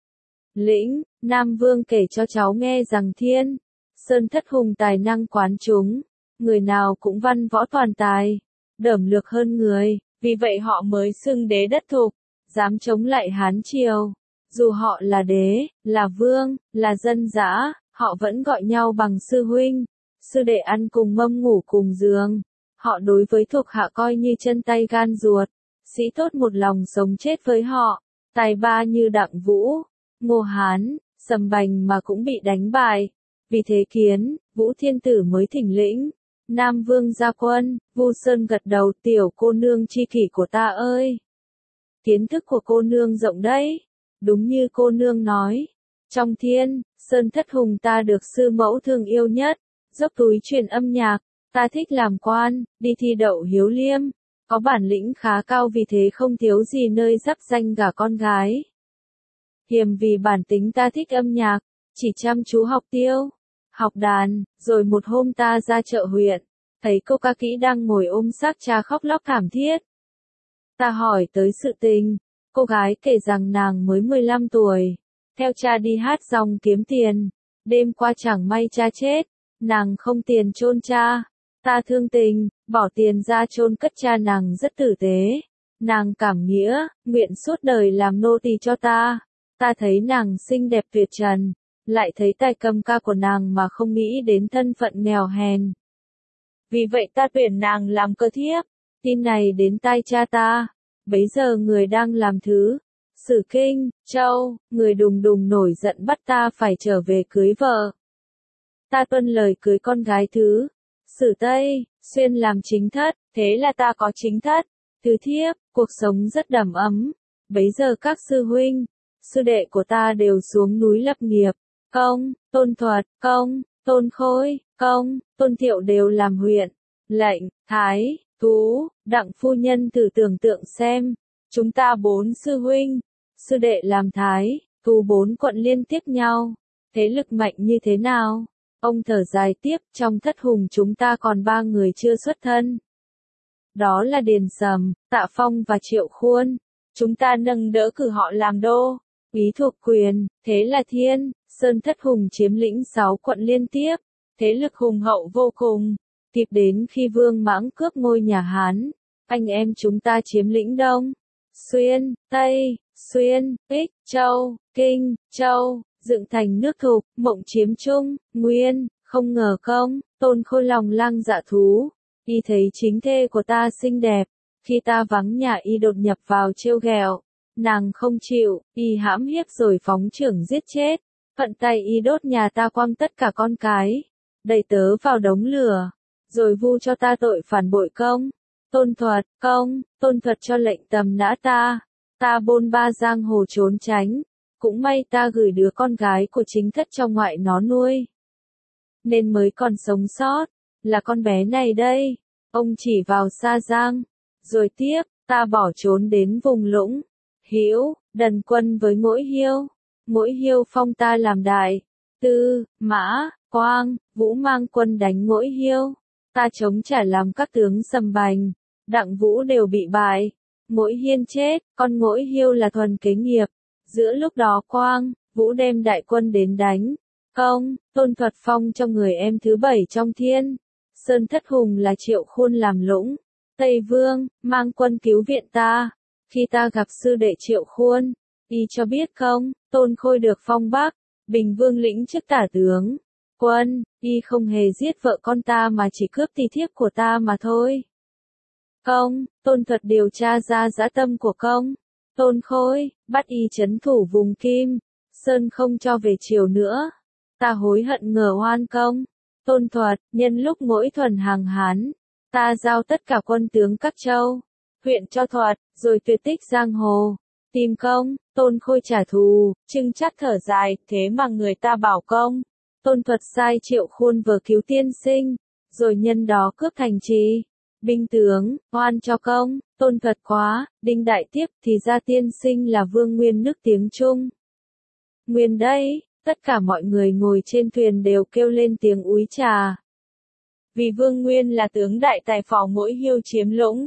Lĩnh, Nam Vương kể cho cháu nghe rằng Thiên Sơn Thất Hùng tài năng quán chúng, người nào cũng văn võ toàn tài, đởm lược hơn người, vì vậy họ mới xưng đế đất Thục, dám chống lại Hán Triều. Dù họ là đế, là vương, là dân dã, họ vẫn gọi nhau bằng sư huynh, sư đệ, ăn cùng mâm ngủ cùng giường. Họ đối với thuộc hạ coi như chân tay gan ruột, sĩ tốt một lòng sống chết với họ. Tài ba như Đặng Vũ, Ngô Hán, Sầm Bành mà cũng bị đánh bại. Vì thế Kiến, Vũ Thiên Tử mới thỉnh lĩnh. Nam Vương ra quân, Vu Sơn gật đầu, tiểu cô nương chi kỷ của ta ơi. Kiến thức của cô nương rộng đấy. Đúng như cô nương nói. Trong thiên, Sơn Thất Hùng ta được sư mẫu thương yêu nhất. Dốc túi truyền âm nhạc, ta thích làm quan, đi thi đậu hiếu liêm. Có bản lĩnh khá cao vì thế không thiếu gì nơi giáp danh gả con gái. Hiềm vì bản tính ta thích âm nhạc, chỉ chăm chú học tiêu, học đàn, rồi một hôm ta ra chợ huyện, thấy cô ca kỹ đang ngồi ôm xác cha khóc lóc thảm thiết. Ta hỏi tới sự tình, cô gái kể rằng nàng mới mười lăm tuổi, theo cha đi hát dòng kiếm tiền, đêm qua chẳng may cha chết, nàng không tiền chôn cha. Ta thương tình, bỏ tiền ra chôn cất cha nàng rất tử tế. Nàng cảm nghĩa, nguyện suốt đời làm nô tỳ cho ta. Ta thấy nàng xinh đẹp tuyệt trần, lại thấy tài cầm ca của nàng mà không nghĩ đến thân phận nghèo hèn. Vì vậy ta tuyển nàng làm cơ thiếp. Tin này đến tai cha ta. Bấy giờ người đang làm thứ Sử Kinh, Châu, người đùng đùng nổi giận bắt ta phải trở về cưới vợ. Ta tuân lời cưới con gái thứ Sử Tây, xuyên làm chính thất, thế là ta có chính thất, thứ thiếp, cuộc sống rất đầm ấm. Bấy giờ các sư huynh, sư đệ của ta đều xuống núi lập nghiệp, Công, Tôn Thuật, Công, Tôn Khôi, Công, Tôn Thiệu đều làm huyện, lệnh, thái, thú, Đặng phu nhân thử tưởng tượng xem, chúng ta bốn sư huynh, sư đệ làm thái, thú bốn quận liên tiếp nhau, thế lực mạnh như thế nào? Ông thở dài tiếp, trong thất hùng chúng ta còn ba người chưa xuất thân. Đó là Điền Sầm, Tạ Phong và Triệu Khuôn. Chúng ta nâng đỡ cử họ làm đô, úy thuộc quyền, thế là Thiên, Sơn thất hùng chiếm lĩnh sáu quận liên tiếp, thế lực hùng hậu vô cùng. Tiếp đến khi Vương Mãng cướp ngôi nhà Hán, anh em chúng ta chiếm lĩnh Đông, Xuyên, Tây, Xuyên, Ích, Châu, Kinh, Châu. Dựng thành nước Thục, Mộng chiếm Trung, Nguyên, không ngờ Công, Tôn Khôi lòng lang dạ thú. Y thấy chính thê của ta xinh đẹp, khi ta vắng nhà y đột nhập vào trêu ghẹo, nàng không chịu, y hãm hiếp rồi phóng chưởng giết chết, phận tay y đốt nhà ta quăng tất cả con cái, đẩy tớ vào đống lửa, rồi vu cho ta tội phản bội Công, Tôn Thuật, Công, Tôn Thuật cho lệnh tầm nã ta, ta bôn ba giang hồ trốn tránh. Cũng may ta gửi đứa con gái của chính thất cho ngoại nó nuôi. Nên mới còn sống sót, là con bé này đây. Ông chỉ vào Sa Giang. Rồi tiếp, ta bỏ trốn đến vùng Lũng, Hữu, đần quân với Mỗi Hiêu. Mỗi Hiêu phong ta làm đại. Tư, Mã, Quang, Vũ mang quân đánh Mỗi Hiêu. Ta chống trả làm các tướng Sầm Bành, Đặng Vũ đều bị bại. Mỗi Hiên chết, con Mỗi Hiêu là thuần kế nghiệp. Giữa lúc đó Quang, Vũ đem đại quân đến đánh. Công, Tôn Thuật phong cho người em thứ bảy trong thiên. Sơn thất hùng là Triệu Khuôn làm lũng. Tây Vương, mang quân cứu viện ta. Khi ta gặp sư đệ Triệu Khuôn, y cho biết không, Tôn Khôi được phong Bắc, Bình Vương lĩnh chức tả tướng. Quân, y không hề giết vợ con ta mà chỉ cướp tỳ thiếp của ta mà thôi. Công, Tôn Thuật điều tra ra dã tâm của Công. Tôn Khôi, bắt y trấn thủ vùng Kim, Sơn không cho về triều nữa. Ta hối hận ngờ oan Công. Tôn Thuật, nhân lúc Mỗi thuần hàng Hán, ta giao tất cả quân tướng các châu, huyện cho Thuật, rồi tuyệt tích giang hồ. Tìm Công, Tôn Khôi trả thù, Trưng Trác thở dài, thế mà người ta bảo Công. Tôn Thuật sai Triệu Khuôn vờ cứu tiên sinh, rồi nhân đó cướp thành trì. Binh tướng, oan cho Công, Tôn Thuật quá, Đinh Đại tiếp thì ra tiên sinh là Vương Nguyên nước tiếng Trung. Nguyên đây, tất cả mọi người ngồi trên thuyền đều kêu lên tiếng úi trà. Vì Vương Nguyên là tướng đại tài phò Mỗi Hiêu chiếm Lũng,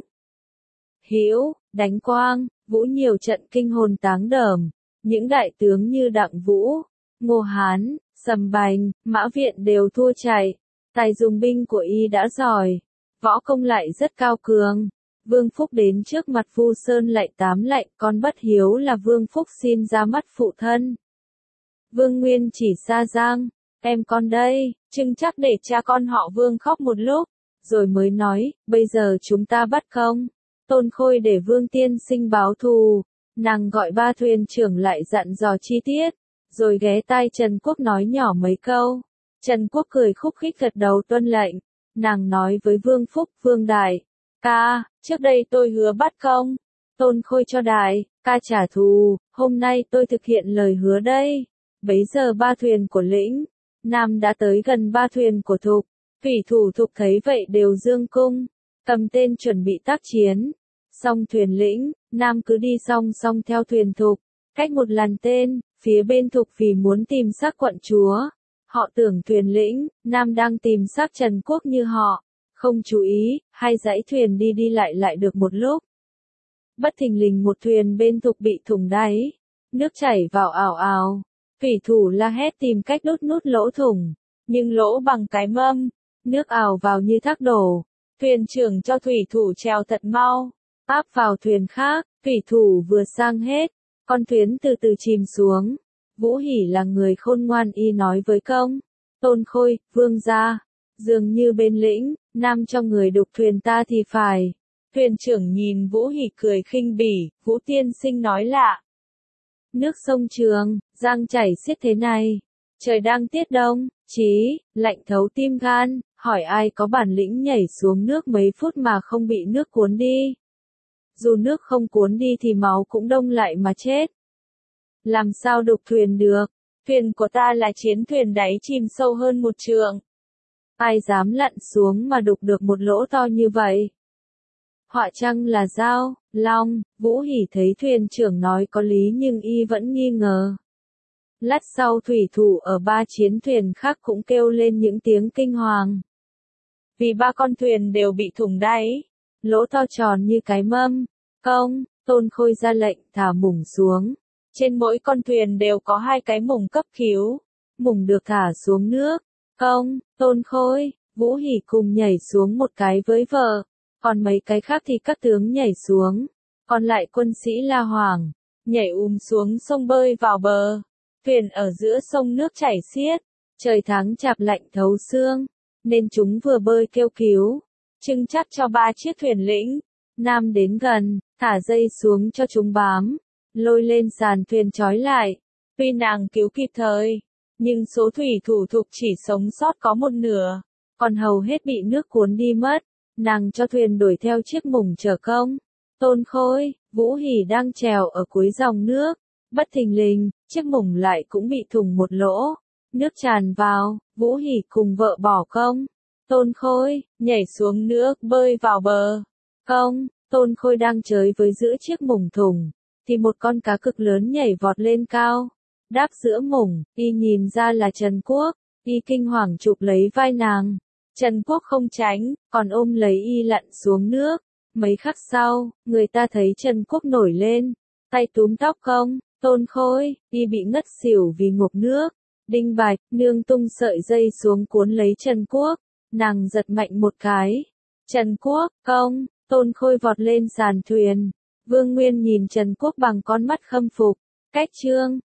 Hữu, đánh Quang, Vũ nhiều trận kinh hồn táng đờm, những đại tướng như Đặng Vũ, Ngô Hán, Sầm Bành, Mã Viện đều thua chạy, tài dùng binh của y đã giỏi. Võ công lại rất cao cường. Vương Phúc đến trước mặt Vu Sơn lại tám lạy, con bất hiếu là Vương Phúc xin ra mắt phụ thân. Vương Nguyên chỉ Sa Giang, em con đây, Trưng Trác để cha con họ Vương khóc một lúc, rồi mới nói, bây giờ chúng ta bắt Công, Tôn Khôi để Vương tiên sinh báo thù, Nàng gọi ba thuyền trưởng lại dặn dò chi tiết, rồi ghé tai Trần Quốc nói nhỏ mấy câu. Trần Quốc cười khúc khích gật đầu tuân lệnh. Nàng nói với Vương Phúc, Vương Đại, ca, trước đây tôi hứa bắt công, Tôn Khôi cho Đại, ca trả thù, hôm nay tôi thực hiện lời hứa đây. Bấy giờ ba thuyền của Lĩnh Nam đã tới gần ba thuyền của Thục. Thủy thủ Thục thấy vậy đều dương cung, cầm tên chuẩn bị tác chiến. Song thuyền Lĩnh Nam cứ đi song song theo thuyền Thục, cách một làn tên, phía bên Thục vì muốn tìm xác quận chúa. Họ tưởng thuyền Lĩnh Nam đang tìm xác Trần Quốc như họ, không chú ý, hai dãy thuyền đi đi lại lại được một lúc. Bất thình lình một thuyền bên Thục bị thủng đáy, nước chảy vào ào ào. Thủy thủ la hét tìm cách đút nút lỗ thủng, nhưng lỗ bằng cái mâm, nước ào vào như thác đổ. Thuyền trưởng cho thủy thủ trèo thật mau, áp vào thuyền khác, thủy thủ vừa sang hết, con thuyền từ từ chìm xuống. Vũ Hỉ là người khôn ngoan y nói với công, Tôn Khôi, Vương gia, dường như bên Lĩnh Nam cho người đục thuyền ta thì phải. Thuyền trưởng nhìn Vũ Hỉ cười khinh bỉ, Vũ tiên sinh nói lạ. Nước sông Trường Giang chảy xiết thế này, trời đang tiết đông, chí, lạnh thấu tim gan, hỏi ai có bản lĩnh nhảy xuống nước mấy phút mà không bị nước cuốn đi. Dù nước không cuốn đi thì máu cũng đông lại mà chết. Làm sao đục thuyền được, thuyền của ta là chiến thuyền đáy chìm sâu hơn một trượng. Ai dám lặn xuống mà đục được một lỗ to như vậy? Họa chăng là dao, long, Vũ Hỉ thấy thuyền trưởng nói có lý nhưng y vẫn nghi ngờ. Lát sau thủy thủ ở ba chiến thuyền khác cũng kêu lên những tiếng kinh hoàng. Vì ba con thuyền đều bị thủng đáy, lỗ to tròn như cái mâm. Công, Tôn Khôi ra lệnh thả mủng xuống. Trên mỗi con thuyền đều có hai cái mủng cấp cứu. Mủng được thả xuống nước. Công, Tôn Khôi, Vũ Hỉ cùng nhảy xuống một cái với vợ. Còn mấy cái khác thì các tướng nhảy xuống. Còn lại quân sĩ La Hoàng, nhảy um xuống sông bơi vào bờ. Thuyền ở giữa sông nước chảy xiết. Trời tháng chạp lạnh thấu xương, nên chúng vừa bơi kêu cứu. Trưng chắc cho ba chiếc thuyền Lĩnh Nam đến gần, thả dây xuống cho chúng bám. Lôi lên sàn thuyền trói lại. Tuy nàng cứu kịp thời, nhưng số thủy thủ Thục chỉ sống sót có một nửa. Còn hầu hết bị nước cuốn đi mất. Nàng cho thuyền đuổi theo chiếc mủng chở công. Tôn Khôi, Vũ Hỉ đang trèo ở cuối dòng nước. Bất thình lình, chiếc mủng lại cũng bị thủng một lỗ. Nước tràn vào, Vũ Hỉ cùng vợ bỏ công. Tôn Khôi, nhảy xuống nước bơi vào bờ. Công, Tôn Khôi đang chơi với giữa chiếc mủng thủng. Thì một con cá cực lớn nhảy vọt lên cao. Đáp giữa mủng, y nhìn ra là Trần Quốc. Y kinh hoàng chụp lấy vai nàng. Trần Quốc không tránh, còn ôm lấy y lặn xuống nước. Mấy khắc sau, người ta thấy Trần Quốc nổi lên, tay túm tóc công, Tôn Khôi, y bị ngất xỉu vì ngụp nước. Đinh Bạch, nương tung sợi dây xuống cuốn lấy Trần Quốc, nàng giật mạnh một cái. Trần Quốc, công, Tôn Khôi vọt lên sàn thuyền. Vương Nguyên nhìn Trần Quốc bằng con mắt khâm phục. Cách chương